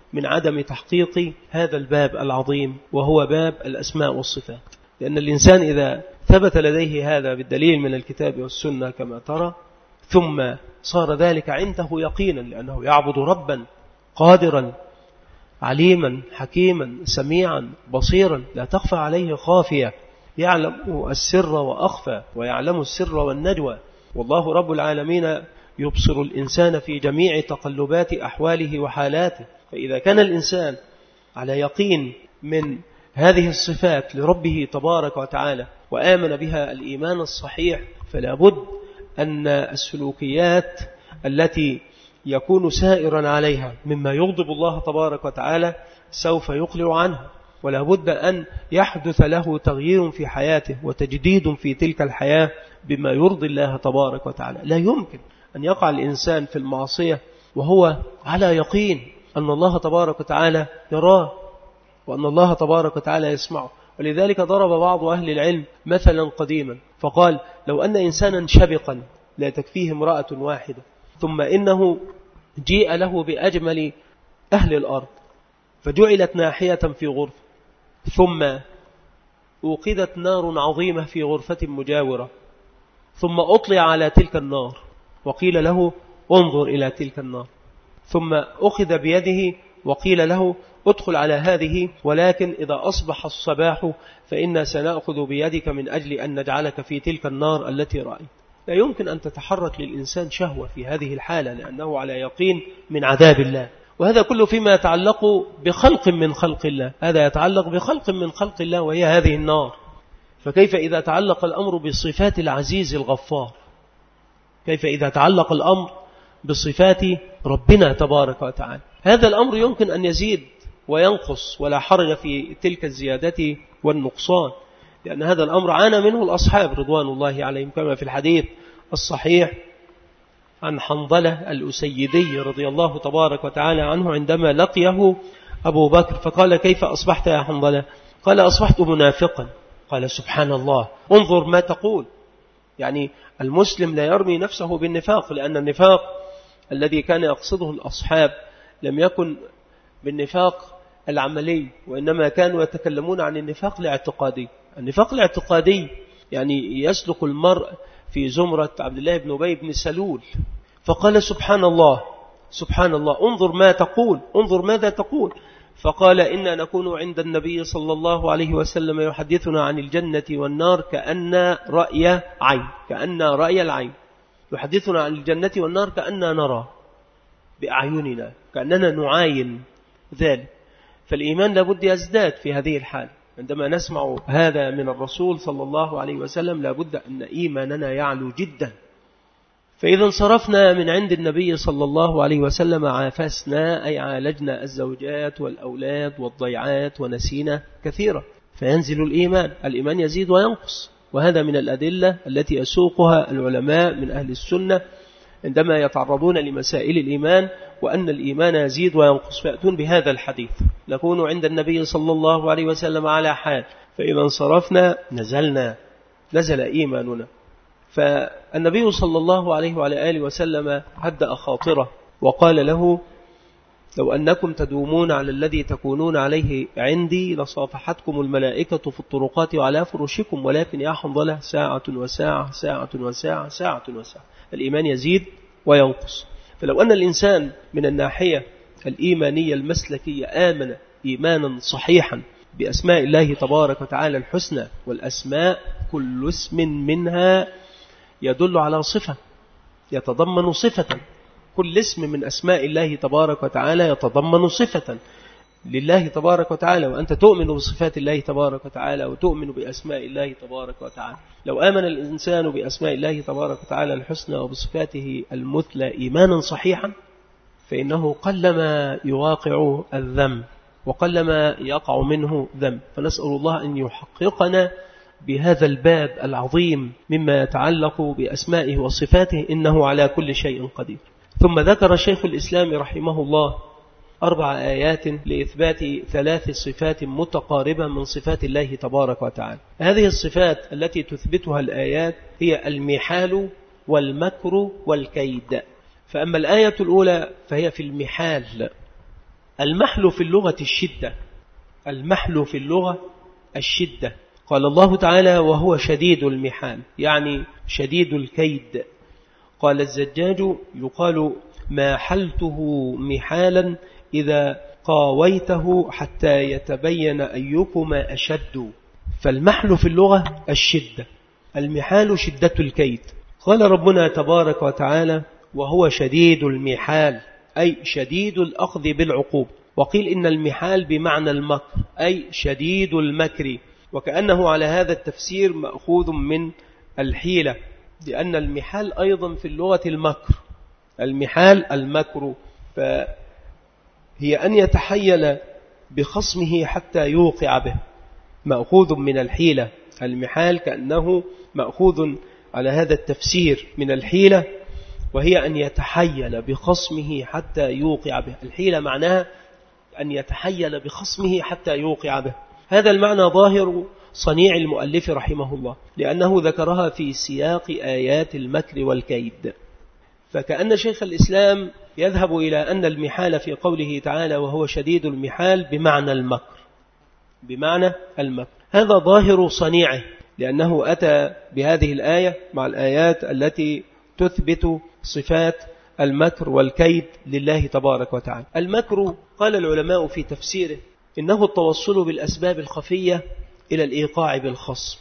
من عدم تحقيق هذا الباب العظيم وهو باب الأسماء والصفات. لأن الإنسان إذا ثبت لديه هذا بالدليل من الكتاب والسنة كما ترى، ثم صار ذلك عنده يقينا، لأنه يعبد ربا قادرا عليما حكيما سميعا بصيرا لا تخفى عليه خافية، يعلم السر وأخفى ويعلم السر والنجوى، والله رب العالمين يبصر الإنسان في جميع تقلبات أحواله وحالاته. فإذا كان الإنسان على يقين من هذه الصفات لربه تبارك وتعالى وآمن بها الإيمان الصحيح، فلا بد أن السلوكيات التي يكون سائرا عليها مما يغضب الله تبارك وتعالى سوف يقلع عنه، ولا بد أن يحدث له تغيير في حياته وتجديد في تلك الحياة بما يرضي الله تبارك وتعالى. لا يمكن أن يقع الإنسان في المعصية وهو على يقين أن الله تبارك وتعالى يراه وأن الله تبارك وتعالى يسمعه. ولذلك ضرب بعض أهل العلم مثلا قديما فقال: لو أن إنسانا شبقا لا تكفيه امرأة واحدة، ثم إنه جيء له بأجمل أهل الأرض فجعلت ناحية في غرفة، ثم أوقدت نار عظيمة في غرفة مجاورة، ثم أطلع على تلك النار وقيل له: انظر إلى تلك النار، ثم أخذ بيده وقيل له: ادخل على هذه، ولكن إذا أصبح الصباح فإنا سنأخذ بيدك من أجل أن نجعلك في تلك النار التي رأيت. لا يمكن أن تتحرك للإنسان شهوة في هذه الحالة، لأنه على يقين من عذاب الله. وهذا كله فيما يتعلق بخلق من خلق الله، هذا يتعلق بخلق من خلق الله وهي هذه النار. فكيف إذا تعلق الأمر بصفات العزيز الغفار؟ كيف إذا تعلق الأمر بصفات ربنا تبارك وتعالى؟ هذا الأمر يمكن أن يزيد وينقص ولا حرج في تلك الزيادة والنقصان، لأن هذا الأمر عانى منه الأصحاب رضوان الله عليهم، كما في الحديث الصحيح عن حنظلة الأسيدي رضي الله تبارك وتعالى عنه عندما لقيه أبو بكر فقال: كيف أصبحت يا حنظلة؟ قال: أصبحت منافقا. قال: سبحان الله، انظر ما تقول. يعني المسلم لا يرمي نفسه بالنفاق، لأن النفاق الذي كان يقصده الأصحاب لم يكن بالنفاق العملي، وإنما كانوا يتكلمون عن النفاق الاعتقادي. النفاق الاعتقادي يعني يسلك المرء في زمرة عبد الله بن أبي بن سلول. فقال: سبحان الله سبحان الله، انظر ما تقول، انظر ماذا تقول. فقال: إنا نكون عند النبي صلى الله عليه وسلم يحدثنا عن الجنة والنار كأن رأي عين، كأن رأي العين، يحدثنا عن الجنة والنار كأننا نرى بأعيننا، كأننا نعاين ذلك. فالإيمان لابد يزداد في هذه الحال. عندما نسمع هذا من الرسول صلى الله عليه وسلم لابد أن إيماننا يعلو جدا. فإذا انصرفنا من عند النبي صلى الله عليه وسلم عافسنا، أي عالجنا الزوجات والأولاد والضيعات ونسينا كثيرا، فينزل الإيمان، الإيمان يزيد وينقص. وهذا من الأدلة التي يسوقها العلماء من أهل السنة عندما يتعرضون لمسائل الإيمان، وأن الإيمان يزيد وينقص، فيأتون بهذا الحديث: نكون عند النبي صلى الله عليه وسلم على حال، فإذا انصرفنا نزلنا، نزل إيماننا. فالنبي صلى الله عليه وعلى آله وسلم هدأ خاطره وقال له: لو أنكم تدومون على الذي تكونون عليه عندي لصافحتكم الملائكة في الطرقات وعلى فرشكم، ولكن يا حنظلة ساعة وساعة ساعة وساعة ساعة وساعة. الإيمان يزيد وينقص. فلو أن الإنسان من الناحية الإيمانية المسلكية آمن إيمانا صحيحا بأسماء الله تبارك وتعالى الحسنى، والأسماء كل اسم منها يدل على صفة، يتضمن صفة، كل اسم من أسماء الله تبارك وتعالى يتضمن صفة لله تبارك وتعالى، وأنت تؤمن بصفات الله تبارك وتعالى وتؤمن بأسماء الله تبارك وتعالى. لو آمن الإنسان بأسماء الله تبارك وتعالى الحسنى وبصفاته المثلى إيمانا صحيحا، فإنه قلما يواقع الذنب وقلما يقع منه ذنب. فنسأل الله أن يحققنا بهذا الباب العظيم مما يتعلق بأسمائه وصفاته، إنه على كل شيء قدير. ثم ذكر شيخ الإسلام رحمه الله أربع آيات لإثبات ثلاث صفات متقاربة من صفات الله تبارك وتعالى. هذه الصفات التي تثبتها الآيات هي المحال والمكر والكيد. فأما الآية الأولى فهي في المحال، المحل في اللغة الشدة، المحل في اللغة الشدة. قال الله تعالى وهو شديد المحال، يعني شديد الكيد. قال الزجاج يقال ما حلته محالا إذا قاويته حتى يتبين أيكما أشد. فالمحل في اللغة الشدة، المحال شدة الكيد. قال ربنا تبارك وتعالى وهو شديد المحال، أي شديد الأخذ بالعقوب. وقيل إن المحال بمعنى المكر، أي شديد المكر، وكأنه على هذا التفسير مأخوذ من الحيلة، لأن المحال أيضا في اللغة المكر، المحال المكر، فهي أن يتحيل بخصمه حتى يوقع به، مأخوذ من الحيلة. المحال كأنه مأخوذ على هذا التفسير من الحيلة، وهي أن يتحيل بخصمه حتى يوقع به. الحيلة معناها أن يتحيل بخصمه حتى يوقع به. هذا المعنى ظاهر صنيع المؤلف رحمه الله، لأنه ذكرها في سياق آيات المكر والكيد. فكأن شيخ الإسلام يذهب إلى أن المحال في قوله تعالى وهو شديد المحال بمعنى المكر، بمعنى المكر. هذا ظاهر صنيعه، لأنه أتى بهذه الآية مع الآيات التي تثبت صفات المكر والكيد لله تبارك وتعالى. المكر قال العلماء في تفسيره إنه التوصل بالأسباب الخفية إلى الإيقاع بالخصم،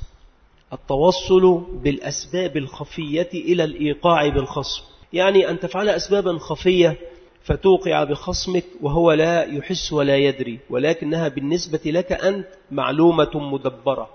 التوصل بالأسباب الخفية إلى الإيقاع بالخصم، يعني أن تفعل أسبابا خفية فتوقع بخصمك وهو لا يحس ولا يدري، ولكنها بالنسبة لك أنت معلومة مدبرة.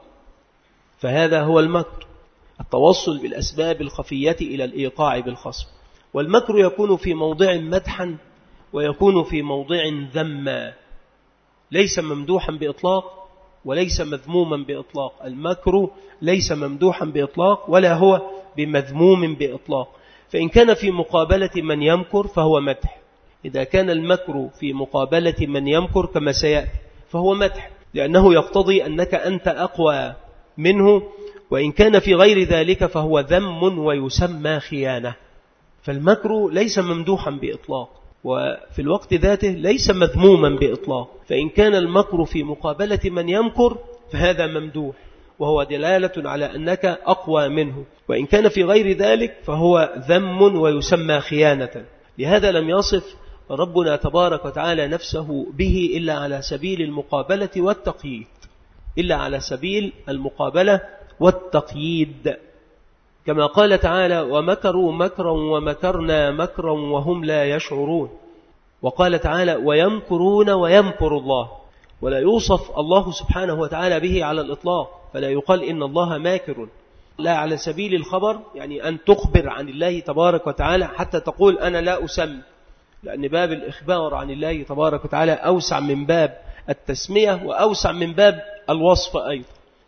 فهذا هو المكر، التوصل بالأسباب الخفية إلى الإيقاع بالخصم. والمكر يكون في موضع مدحا ويكون في موضع ذما، ليس ممدوحا بإطلاق وليس مذموما بإطلاق. المكر ليس ممدوحا بإطلاق ولا هو بمذموم بإطلاق. فإن كان في مقابلة من يمكر فهو مدح، إذا كان المكر في مقابلة من يمكر كما سيأتي فهو مدح، لأنه يقتضي أنك أنت أقوى منه. وإن كان في غير ذلك فهو ذم ويسمى خيانة. فالمكر ليس ممدوحا بإطلاق، وفي الوقت ذاته ليس مذموما بإطلاق. فإن كان المكر في مقابلة من يمكر فهذا ممدوح، وهو دلالة على أنك أقوى منه. وإن كان في غير ذلك فهو ذم ويسمى خيانة. لهذا لم يصف ربنا تبارك وتعالى نفسه به إلا على سبيل المقابلة والتقييد، إلا على سبيل المقابلة والتقييد، كما قال تعالى ومكروا مكرا ومكرنا مكرا وهم لا يشعرون. وقال تعالى ويمكرون ويمكر الله، ولا يوصف الله سبحانه وتعالى به على الإطلاق، فلا يقال إن الله ماكر، لا على سبيل الخبر، يعني أن تخبر عن الله تبارك وتعالى حتى تقول أنا لا أسمي، لأن باب الإخبار عن الله تبارك وتعالى أوسع من باب التسمية وأوسع من باب الوصف أيضا.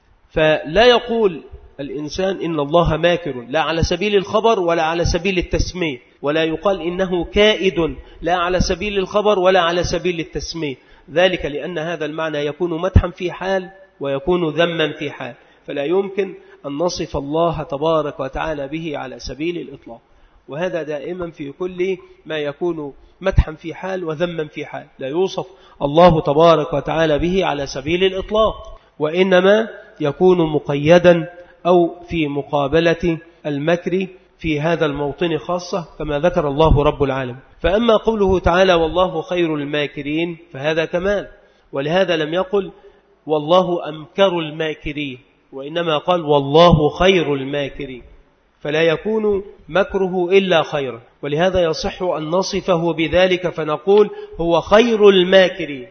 فلا يقول الإنسان إن الله ماكر لا على سبيل الخبر ولا على سبيل التسمية، ولا يقال إنه كائد لا على سبيل الخبر ولا على سبيل التسمية، ذلك لأن هذا المعنى يكون مدحا في حال ويكون ذما في حال، فلا يمكن أن نصف الله تبارك وتعالى به على سبيل الإطلاق. وهذا دائما في كل ما يكون مدحا في حال وذما في حال، لا يوصف الله تبارك وتعالى به على سبيل الإطلاق، وإنما يكون مقيدا أو في مقابلة المكر في هذا الموطن خاصة كما ذكر الله رب العالمين. فأما قوله تعالى والله خير الماكرين فهذا كمال، ولهذا لم يقل والله أمكر الماكرين، وإنما قال والله خير الماكرين، فلا يكون مكره إلا خيرا. ولهذا يصح أن نصفه بذلك فنقول هو خير الماكرين،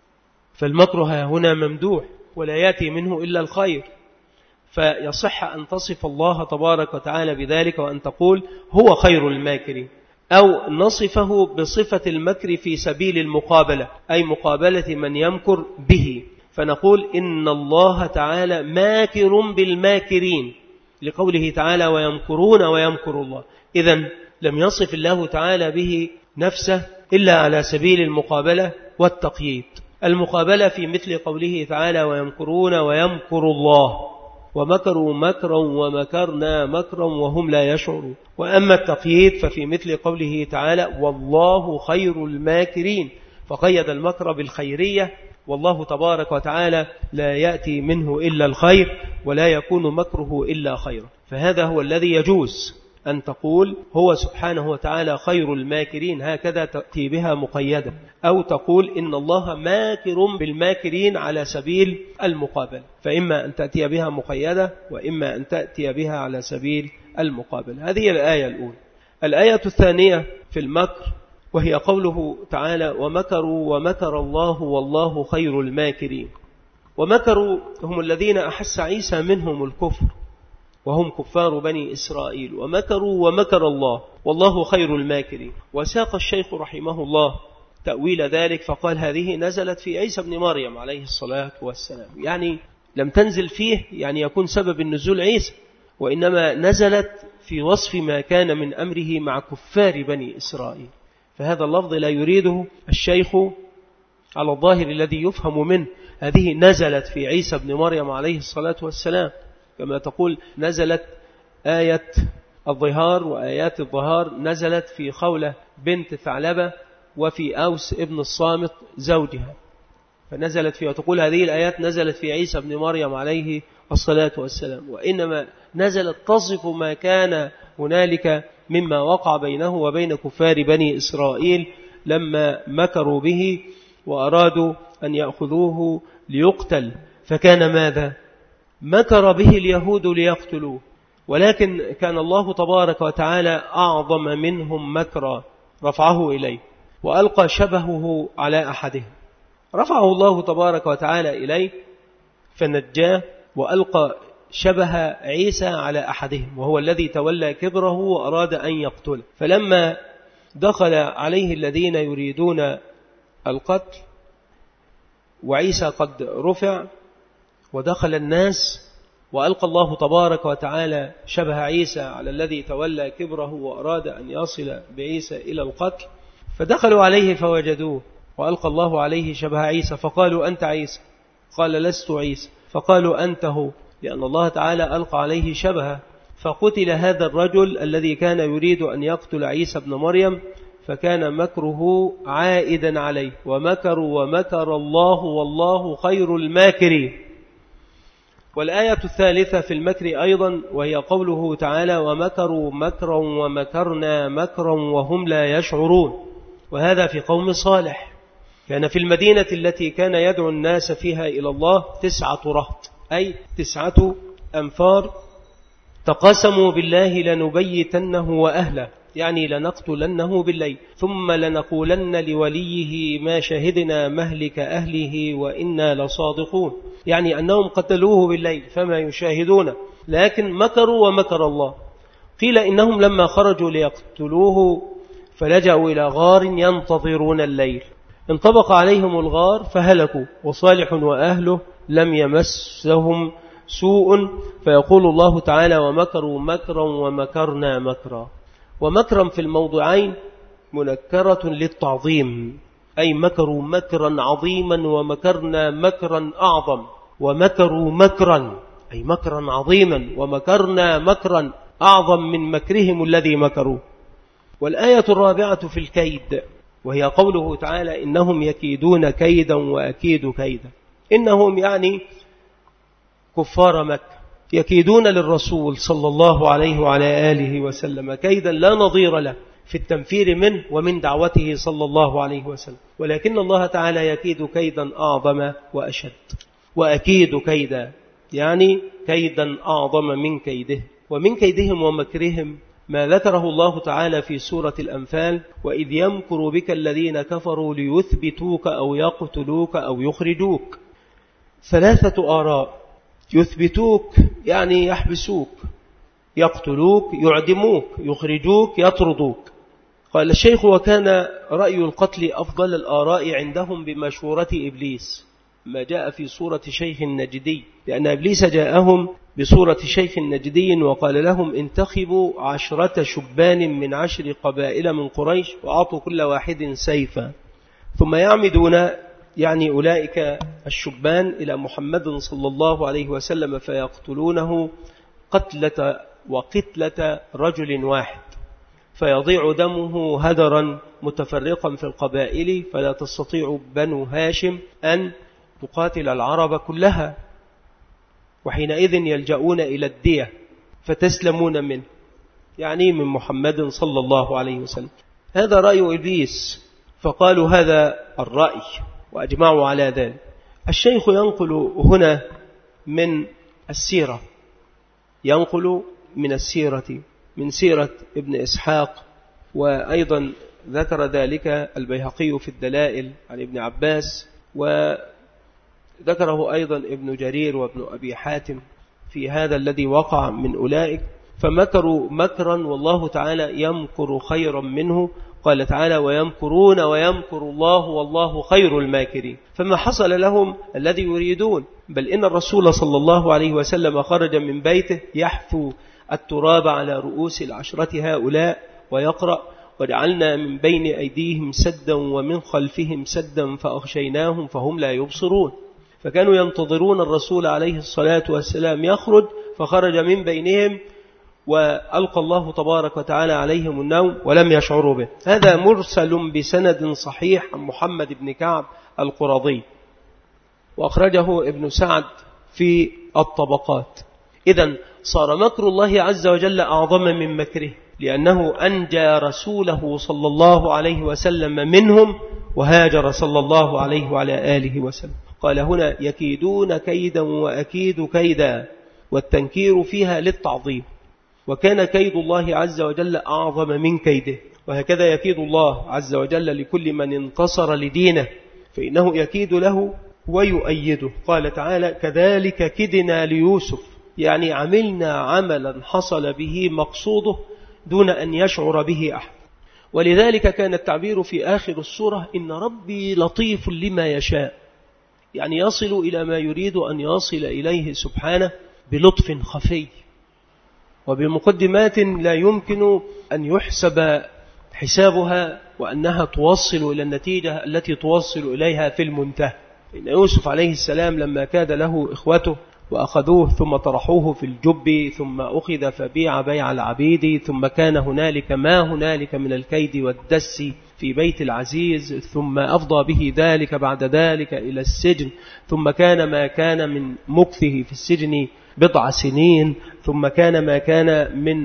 فالمكر هنا ممدوح ولا يأتي منه إلا الخير، فيصح أن تصف الله تبارك وتعالى بذلك وأن تقول هو خير الماكرين، أو نصفه بصفة المكر في سبيل المقابلة، أي مقابلة من يمكر به، فنقول إن الله تعالى ماكر بالماكرين، لقوله تعالى ويمكرون ويمكر الله. إذن لم يصف الله تعالى به نفسه إلا على سبيل المقابلة والتقييد. المقابلة في مثل قوله تعالى ويمكرون ويمكر الله، ومكروا مكرا ومكرنا مكرا وهم لا يشعرون. وأما التقييد ففي مثل قوله تعالى والله خير الماكرين، فقيد المكر بالخيرية، والله تبارك وتعالى لا يأتي منه إلا الخير ولا يكون مكره إلا خيرا. فهذا هو الذي يجوز أن تقول هو سبحانه وتعالى خير الماكرين، هكذا تأتي بها مقيدة، أو تقول إن الله ماكر بالماكرين على سبيل المقابل، فإما أن تأتي بها مقيدة وإما أن تأتي بها على سبيل المقابل. هذه الآية الأولى. الآية الثانية في المكر وهي قوله تعالى ومكروا ومكر الله والله خير الماكرين. ومكروا هم الذين أحس عيسى منهم الكفر وهم كفار بني إسرائيل، ومكروا ومكر الله والله خير الماكرين. وساق الشيخ رحمه الله تأويل ذلك فقال هذه نزلت في عيسى بن مريم عليه الصلاة والسلام، يعني لم تنزل فيه يعني يكون سبب النزول عيسى، وإنما نزلت في وصف ما كان من أمره مع كفار بني إسرائيل. فهذا اللفظ لا يريده الشيخ على الظاهر الذي يفهم منه، هذه نزلت في عيسى بن مريم عليه الصلاة والسلام، كما تقول نزلت آية الظهار وآيات الظهار نزلت في خولة بنت ثعلبة وفي أوس ابن الصامت زوجها، فنزلت فيها. تقول هذه الآيات نزلت في عيسى بن مريم عليه الصلاة والسلام، وإنما نزلت تصف ما كان هنالك مما وقع بينه وبين كفار بني إسرائيل لما مكروا به وأرادوا أن يأخذوه ليقتل. فكان ماذا؟ مكر به اليهود ليقتلوه، ولكن كان الله تبارك وتعالى أعظم منهم مكرا، رفعه إليه وألقى شبهه على أحدهم، رفعه الله تبارك وتعالى إليه فنجاه وألقى شبه عيسى على أحدهم وهو الذي تولى كبره وأراد أن يقتله. فلما دخل عليه الذين يريدون القتل وعيسى قد رفع ودخل الناس، وألقى الله تبارك وتعالى شبه عيسى على الذي تولى كبره وأراد أن يصل بعيسى إلى القتل، فدخلوا عليه فوجدوه وألقى الله عليه شبه عيسى فقالوا أنت عيسى؟ قال لست عيسى. فقالوا أنت هو، لأن الله تعالى ألقى عليه شبهه. فقتل هذا الرجل الذي كان يريد أن يقتل عيسى بن مريم، فكان مكره عائدا عليه. ومكروا ومكر الله والله خير الماكرين. والآية الثالثة في المكر أيضا وهي قوله تعالى ومكروا مكرا ومكرنا مكرا وهم لا يشعرون. وهذا في قوم صالح، كان في المدينة التي كان يدعو الناس فيها إلى الله تسعة رهط، أي تسعة أنفار تقاسموا بالله لنبيتنه وأهله، يعني لنقتلنه بالليل ثم لنقولن لوليه ما شهدنا مهلك أهله وإنا لصادقون، يعني أنهم قتلوه بالليل فما يشاهدون، لكن مكروا ومكر الله. قيل إنهم لما خرجوا ليقتلوه فلجأوا إلى غار ينتظرون الليل، انطبق عليهم الغار فهلكوا، وصالح وأهله لم يمسهم سوء. فيقول الله تعالى ومكروا مكرا ومكرنا مكرا. ومكرا في الموضعين منكرة للتعظيم، أي مكروا مكرا عظيما ومكرنا مكرا أعظم. ومكروا مكرا أي مكرا عظيما، ومكرنا مكرا أعظم من مكرهم الذي مكروا. والآية الرابعة في الكيد وهي قوله تعالى إنهم يكيدون كيدا وأكيد كيدا. إنهم يعني كفار مكة يكيدون للرسول صلى الله عليه وعلى آله وسلم كيدا لا نظير له في التنفير منه ومن دعوته صلى الله عليه وسلم، ولكن الله تعالى يكيد كيدا أعظم وأشد. وأكيد كيدا يعني كيدا أعظم من كيده. ومن كيدهم ومكرهم ما ذكره الله تعالى في سورة الأنفال وإذ يمكر بك الذين كفروا ليثبتوك أو يقتلوك أو يخرجوك. ثلاثة آراء: يثبتوك يعني يحبسوك، يقتلوك يعدموك، يخرجوك يطردوك. قال الشيخ وكان رأي القتل أفضل الآراء عندهم بمشورة إبليس، ما جاء في سورة شيخ النجدي، لأن إبليس جاءهم بصورة شيخ نجدي وقال لهم انتخبوا عشرة شبان من عشر قبائل من قريش وأعطوا كل واحد سيفا، ثم يعمدون يعني أولئك الشبان إلى محمد صلى الله عليه وسلم فيقتلونه قتلة وقتلة رجل واحد. فيضيع دمه هدرا متفرقا في القبائل، فلا تستطيع بنو هاشم أن تقاتل العرب كلها، وحينئذ يلجؤون إلى الدية فتسلمون منه، يعني من محمد صلى الله عليه وسلم. هذا رأي إبليس، فقالوا هذا الرأي وأجمعوا على ذلك. الشيخ ينقل هنا من السيرة، ينقل من السيرة من سيرة ابن إسحاق، وأيضا ذكر ذلك البيهقي في الدلائل عن ابن عباس، وذكره أيضا ابن جرير وابن أبي حاتم في هذا الذي وقع من أولئك، فمكروا مكرا والله تعالى يمكر خيرا منه. قال تعالى ويمكرون ويمكر الله والله خير الماكرين. فما حصل لهم الذي يريدون، بل إن الرسول صلى الله عليه وسلم خرج من بيته يحثو التراب على رؤوس العشرة هؤلاء ويقرأ وجعلنا من بين أيديهم سدا ومن خلفهم سدا فأغشيناهم فهم لا يبصرون. فكانوا ينتظرون الرسول عليه الصلاة والسلام يخرج، فخرج من بينهم وألقى الله تبارك وتعالى عليهم النوم ولم يشعروا به. هذا مرسل بسند صحيح عن محمد بن كعب القرظي، وأخرجه ابن سعد في الطبقات. إذن صار مكر الله عز وجل أعظم من مكره، لأنه أنجى رسوله صلى الله عليه وسلم منهم وهاجر صلى الله عليه وعلى آله وسلم. قال هنا يكيدون كيدا وأكيد كيدا، والتنكير فيها للتعظيم، وكان كيد الله عز وجل أعظم من كيده. وهكذا يكيد الله عز وجل لكل من انتصر لدينه، فإنه يكيد له ويؤيده. قال تعالى كذلك كدنا ليوسف، يعني عملنا عملا حصل به مقصوده دون أن يشعر به أحد. ولذلك كان التعبير في آخر السورة إن ربي لطيف لما يشاء، يعني يصل إلى ما يريد أن يصل إليه سبحانه بلطف خفي وبمقدمات لا يمكن أن يحسب حسابها وأنها توصل إلى النتيجة التي توصل إليها في المنتهى. إن يوسف عليه السلام لما كاد له إخوته وأخذوه ثم طرحوه في الجب، ثم أخذ فبيع بيع العبيد، ثم كان هنالك ما هنالك من الكيد والدس في بيت العزيز، ثم أفضى به ذلك بعد ذلك إلى السجن، ثم كان ما كان من مكثه في السجن بضع سنين، ثم كان ما كان من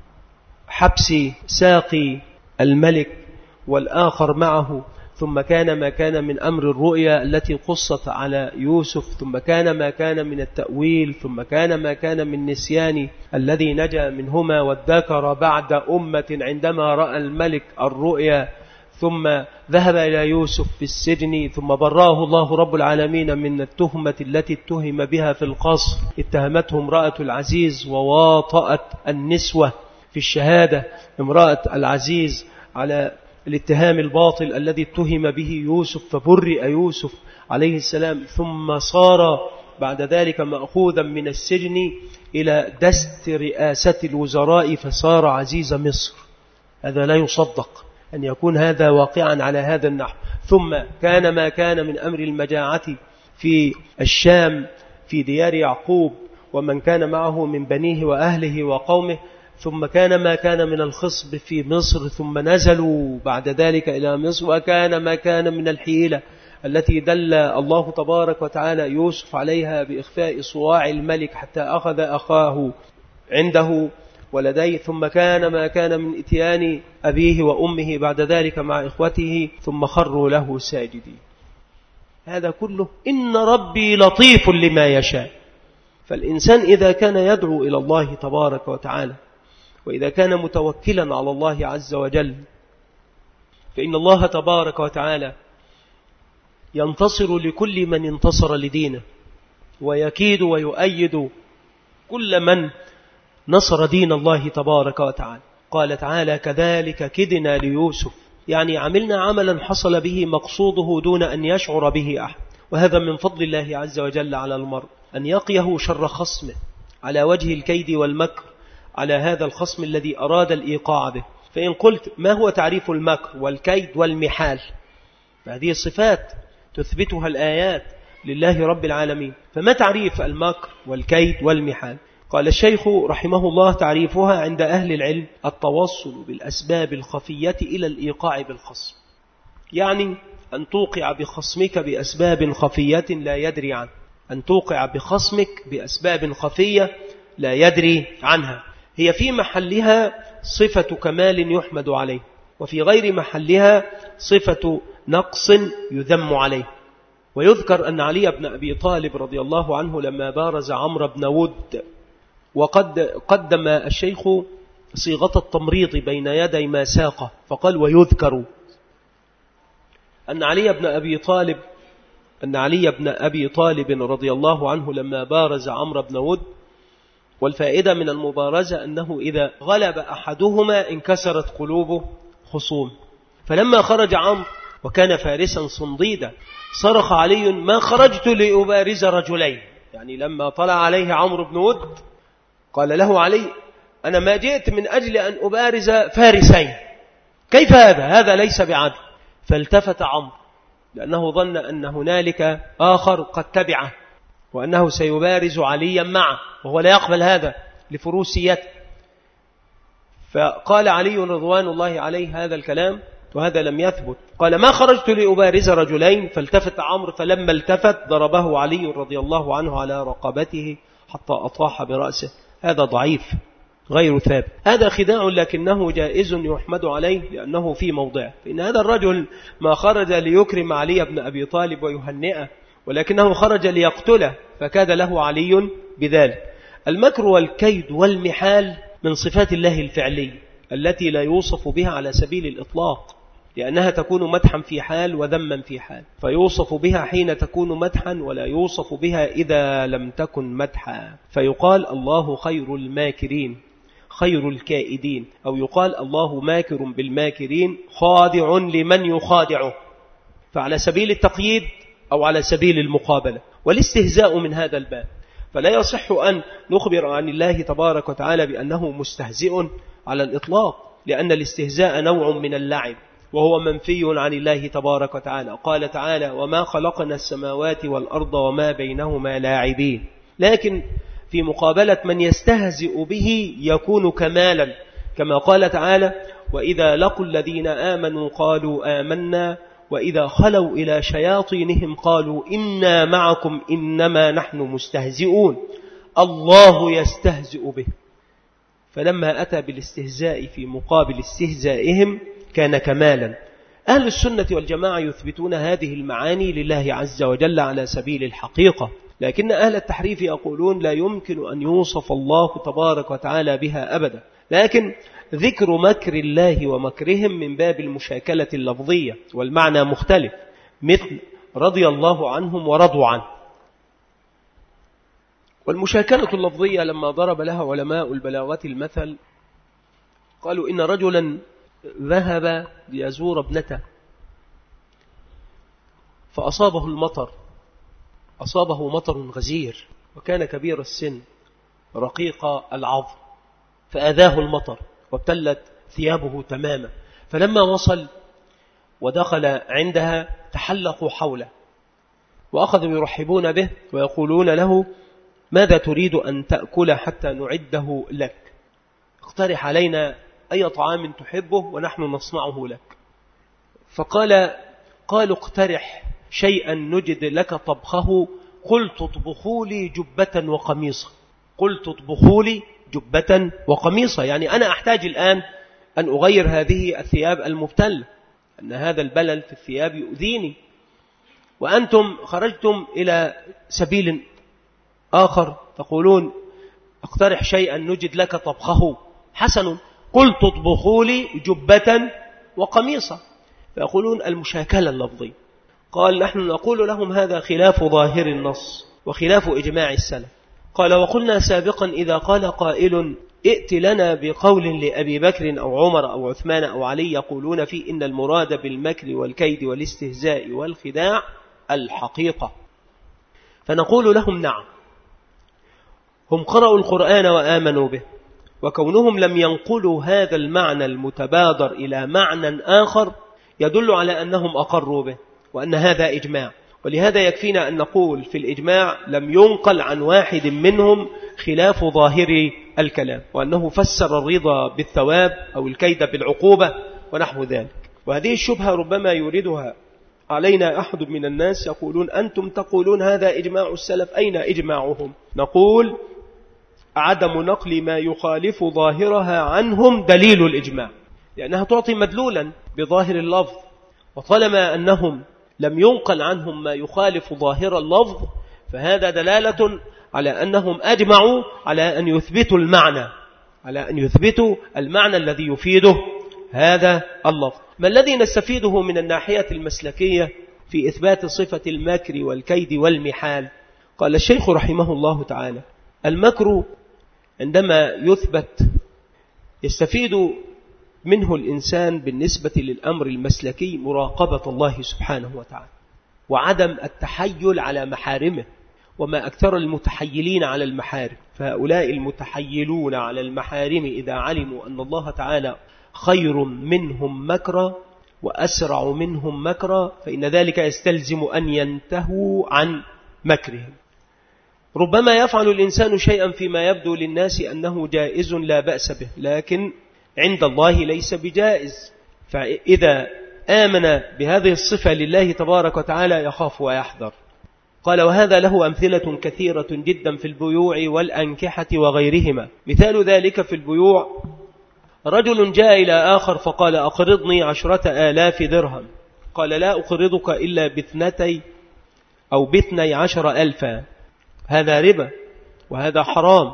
حبس ساقي الملك والآخر معه، ثم كان ما كان من أمر الرؤيا التي قصت على يوسف، ثم كان ما كان من التأويل، ثم كان ما كان من نسيان الذي نجا منهما وادكر بعد أمة عندما رأى الملك الرؤيا، ثم ذهب إلى يوسف في السجن، ثم براه الله رب العالمين من التهمة التي اتهم بها في القصر. اتهمته امرأة العزيز وواطأت النسوة في الشهادة امرأة العزيز على الاتهام الباطل الذي اتهم به يوسف، فبرئ يوسف عليه السلام، ثم صار بعد ذلك مأخوذا من السجن إلى دست رئاسة الوزراء فصار عزيز مصر. هذا لا يصدق أن يكون هذا واقعا على هذا النحو. ثم كان ما كان من أمر المجاعة في الشام في ديار يعقوب ومن كان معه من بنيه وأهله وقومه، ثم كان ما كان من الخصب في مصر، ثم نزلوا بعد ذلك إلى مصر، وكان ما كان من الحيلة التي دل الله تبارك وتعالى يوسف عليها بإخفاء صواع الملك حتى أخذ أخاه عنده ولديه، ثم كان ما كان من إتيان أبيه وأمه بعد ذلك مع إخوته، ثم خروا له ساجدين. هذا كله إن ربي لطيف لما يشاء. فالإنسان إذا كان يدعو إلى الله تبارك وتعالى، وإذا كان متوكلا على الله عز وجل، فإن الله تبارك وتعالى ينتصر لكل من انتصر لدينه، ويكيد ويؤيد كل من نصر دين الله تبارك وتعالى. قال تعالى كذلك كدنا ليوسف، يعني عملنا عملا حصل به مقصوده دون أن يشعر به أحد. وهذا من فضل الله عز وجل على المرء، أن يقيه شر خصمه على وجه الكيد والمكر على هذا الخصم الذي أراد الإيقاع به. فإن قلت ما هو تعريف المكر والكيد والمحال، فهذه الصفات تثبتها الآيات لله رب العالمين. فما تعريف المكر والكيد والمحال؟ قال الشيخ رحمه الله: تعريفها عند أهل العلم التوصل بالأسباب الخفية إلى الإيقاع بالخصم، يعني أن توقع بخصمك بأسباب خفية لا يدري عنه، أن توقع بخصمك بأسباب خفية لا يدري عنها. هي في محلها صفة كمال يحمد عليه، وفي غير محلها صفة نقص يذم عليه. ويذكر أن علي بن أبي طالب رضي الله عنه لما بارز عمرو بن ود، وقد قدم الشيخ صيغة التمريض بين يدي ما ساقه، فقال: ويذكر أن علي بن أبي طالب أن علي بن أبي طالب رضي الله عنه لما بارز عمرو بن ود، والفائدة من المبارزة أنه إذا غلب أحدهما انكسرت قلوب خصوم. فلما خرج عمرو وكان فارسا صنديدا صرخ علي: ما خرجت لأبارز رجلين. يعني لما طلع عليه عمرو بن ود قال له علي: أنا ما جئت من أجل أن أبارز فارسين، كيف هذا؟ هذا ليس بعدل. فالتفت عمرو لأنه ظن أن هنالك آخر قد تبعه وأنه سيبارز عليا معه، وهو لا يقبل هذا لفروسيته. فقال علي رضوان الله عليه هذا الكلام، وهذا لم يثبت. قال: ما خرجت لأبارز رجلين. فالتفت عمرو، فلما التفت ضربه علي رضي الله عنه على رقبته حتى أطاح برأسه. هذا ضعيف غير ثابت، هذا خداع لكنه جائز يحمد عليه لأنه في موضعه. فإن هذا الرجل ما خرج ليكرم علي بن أبي طالب ويهنئه، ولكنه خرج ليقتله، فكاد له علي بذلك. المكر والكيد والمحال من صفات الله الفعلية التي لا يوصف بها على سبيل الإطلاق، لأنها تكون مدحا في حال وذما في حال، فيوصف بها حين تكون مدحا ولا يوصف بها إذا لم تكن مدحا. فيقال: الله خير الماكرين، خير الكائدين، أو يقال: الله ماكر بالماكرين خادع لمن يخادعه، فعلى سبيل التقييد أو على سبيل المقابلة. والاستهزاء من هذا الباب، فلا يصح أن نخبر عن الله تبارك وتعالى بأنه مستهزئ على الإطلاق، لأن الاستهزاء نوع من اللعب وهو منفي عن الله تبارك وتعالى. قال تعالى: وما خلقنا السماوات والأرض وما بينهما لاعبين. لكن في مقابلة من يستهزئ به يكون كمالا، كما قال تعالى: وإذا لقوا الذين آمنوا قالوا آمنا وإذا خلوا إلى شياطينهم قالوا إنا معكم إنما نحن مستهزئون الله يستهزئ به. فلما أتى بالاستهزاء في مقابل استهزائهم كان كمالا. أهل السنة والجماعة يثبتون هذه المعاني لله عز وجل على سبيل الحقيقة، لكن أهل التحريف يقولون لا يمكن أن يوصف الله تبارك وتعالى بها أبدا، لكن ذكر مكر الله ومكرهم من باب المشاكلة اللفظية والمعنى مختلف، مثل رضي الله عنهم ورضوا عنه. والمشاكلة اللفظية لما ضرب لها علماء البلاغة المثل قالوا إن رجلا ذهب ليزور ابنته فأصابه المطر، أصابه مطر غزير، وكان كبير السن رقيق العظم، فأذاه المطر وابتلت ثيابه تماما. فلما وصل ودخل عندها تحلقوا حوله وأخذوا يرحبون به ويقولون له: ماذا تريد أن تأكل حتى نعده لك؟ اقترح علينا أي طعام تحبه ونحن نصنعه لك. فقال قالوا اقترح شيئا نجد لك طبخه. قلت اطبخوا لي جبة وقميصة. قلت اطبخوا لي جبة وقميصة، يعني أنا أحتاج الآن أن أغير هذه الثياب المبتلة، أن هذا البلل في الثياب يؤذيني، وأنتم خرجتم إلى سبيل آخر تقولون اقترح شيئا نجد لك طبخه. حسن، قلت اطبخوا لي جبة وقميصة. فيقولون المشاكلة اللفظية. قال: نحن نقول لهم هذا خلاف ظاهر النص وخلاف إجماع السلف. قال: وقلنا سابقا إذا قال قائل ائت لنا بقول لأبي بكر أو عمر أو عثمان أو علي يقولون فيه إن المراد بالمكر والكيد والاستهزاء والخداع الحقيقة، فنقول لهم نعم، هم قرأوا القرآن وآمنوا به، وكونهم لم ينقلوا هذا المعنى المتبادر إلى معنى آخر يدل على أنهم أقروا به وأن هذا إجماع، ولهذا يكفينا أن نقول في الإجماع لم ينقل عن واحد منهم خلاف ظاهر الكلام، وأنه فسر الرضا بالثواب أو الكيد بالعقوبة ونحو ذلك. وهذه الشبهة ربما يوردها علينا أحد من الناس، يقولون أنتم تقولون هذا إجماع السلف، أين إجماعهم؟ نقول عدم نقل ما يخالف ظاهرها عنهم دليل الإجماع، لأنها تعطي مدلولا بظاهر اللفظ، وطالما أنهم لم ينقل عنهم ما يخالف ظاهر اللفظ فهذا دلالة على أنهم أجمعوا على أن يثبتوا المعنى على أن يثبتوا المعنى الذي يفيده هذا اللفظ. ما الذي نستفيده من الناحية المسلكية في إثبات صفة المكر والكيد والمحال؟ قال الشيخ رحمه الله تعالى: المكر عندما يثبت يستفيد منه الإنسان بالنسبة للأمر المسلكي مراقبة الله سبحانه وتعالى وعدم التحيل على محارمه، وما أكثر المتحيلين على المحارم. فهؤلاء المتحيلون على المحارم إذا علموا أن الله تعالى خير منهم مكرا وأسرع منهم مكرا فإن ذلك يستلزم أن ينتهوا عن مكرهم. ربما يفعل الإنسان شيئا فيما يبدو للناس أنه جائز لا بأس به، لكن عند الله ليس بجائز. فإذا آمن بهذه الصفة لله تبارك وتعالى يخاف ويحذر. قال: وهذا له أمثلة كثيرة جدا في البيوع والأنكحة وغيرهما. مثال ذلك في البيوع: رجل جاء إلى آخر فقال: أقرضني عشرة آلاف درهم. قال: لا أقرضك إلا باثنتي أو باثني عشر ألفا. هذا ربا وهذا حرام،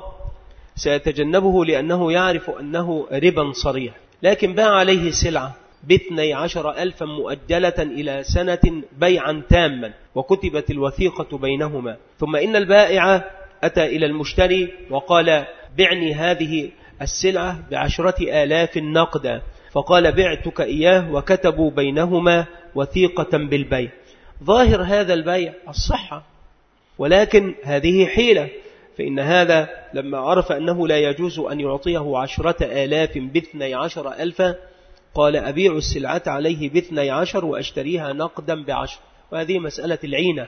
سيتجنبه لأنه يعرف أنه ربا صريح، لكن باع عليه سلعة باثني عشر ألفا مؤجلة إلى سنة بيعا تاما، وكتبت الوثيقة بينهما. ثم إن البائع أتى إلى المشتري وقال: بعني هذه السلعة بعشرة آلاف نقدا. فقال: بعتك إياه، وكتبوا بينهما وثيقة بالبيع. ظاهر هذا البيع الصحة، ولكن هذه حيلة، فإن هذا لما عرف أنه لا يجوز أن يعطيه عشرة آلاف باثني عشر ألفا قال: أبيع السلعة عليه باثني عشر وأشتريها نقدا بعشر. وهذه مسألة العينة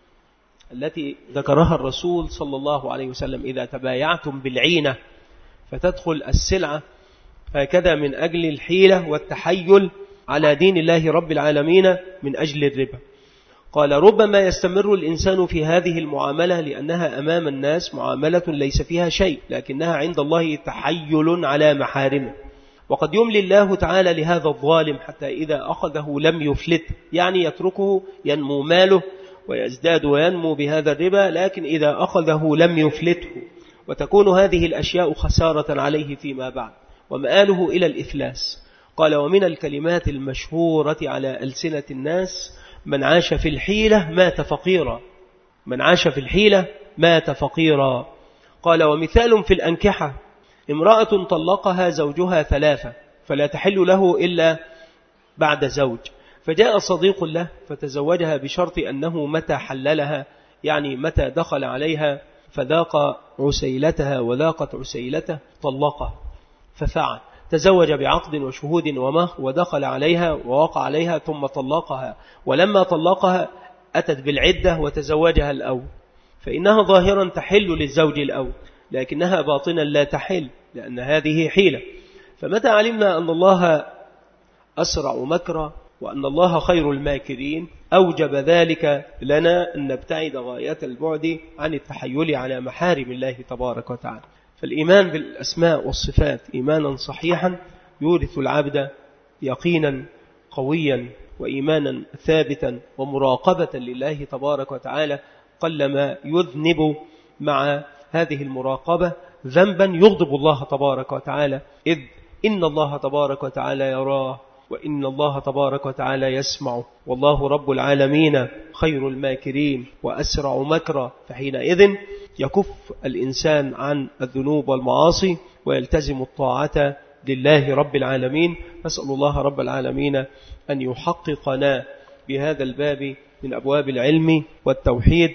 التي ذكرها الرسول صلى الله عليه وسلم: إذا تبايعتم بالعينة فتدخل السلعة هكذا من أجل الحيلة والتحيل على دين الله رب العالمين من أجل الربا. قال: ربما يستمر الإنسان في هذه المعاملة لأنها أمام الناس معاملة ليس فيها شيء، لكنها عند الله تحيل على محارمه. وقد يملي الله تعالى لهذا الظالم حتى إذا أخذه لم يفلت، يعني يتركه ينمو ماله ويزداد وينمو بهذا الربا، لكن إذا أخذه لم يفلته، وتكون هذه الأشياء خسارة عليه فيما بعد ومآله إلى الإفلاس. قال: ومن الكلمات المشهورة على ألسنة الناس: من عاش في الحيلة مات فقيرا. من عاش في الحيلة مات فقيرا. قال: ومثال في الأنكحة: امرأة طلقها زوجها ثلاثة فلا تحل له إلا بعد زوج، فجاء صديق له فتزوجها بشرط أنه متى حللها، يعني متى دخل عليها فذاق عسيلتها وذاقت عسيلته طلقها، ففعل. تزوج بعقد وشهود ومهر ودخل عليها ووقع عليها ثم طلقها، ولما طلقها أتت بالعدة وتزوجها الأول، فإنها ظاهرا تحل للزوج الأول، لكنها باطنا لا تحل، لأن هذه حيلة. فمتى علمنا أن الله أسرع مكرا وأن الله خير الماكرين أوجب ذلك لنا أن نبتعد غاية البعد عن التحيل على محارم الله تبارك وتعالى. فالإيمان بالأسماء والصفات إيمانا صحيحا يورث العبد يقينا قويا وإيمانا ثابتا ومراقبة لله تبارك وتعالى، قلما يذنب مع هذه المراقبة ذنبا يغضب الله تبارك وتعالى، إذ إن الله تبارك وتعالى يراه وإن الله تبارك وتعالى يسمع، والله رب العالمين خير الماكرين وأسرع مكرا. فحينئذ يكف الإنسان عن الذنوب والمعاصي ويلتزم الطاعة لله رب العالمين. نسأل الله رب العالمين أن يحققنا بهذا الباب من أبواب العلم والتوحيد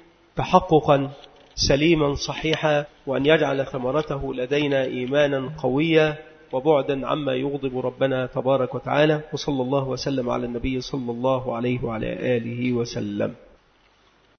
تحققا سليما صحيحا، وأن يجعل ثمرته لدينا إيمانا قويا وبعدا عما يغضب ربنا تبارك وتعالى. وصلى الله وسلم على النبي صلى الله عليه وعلى آله وسلم.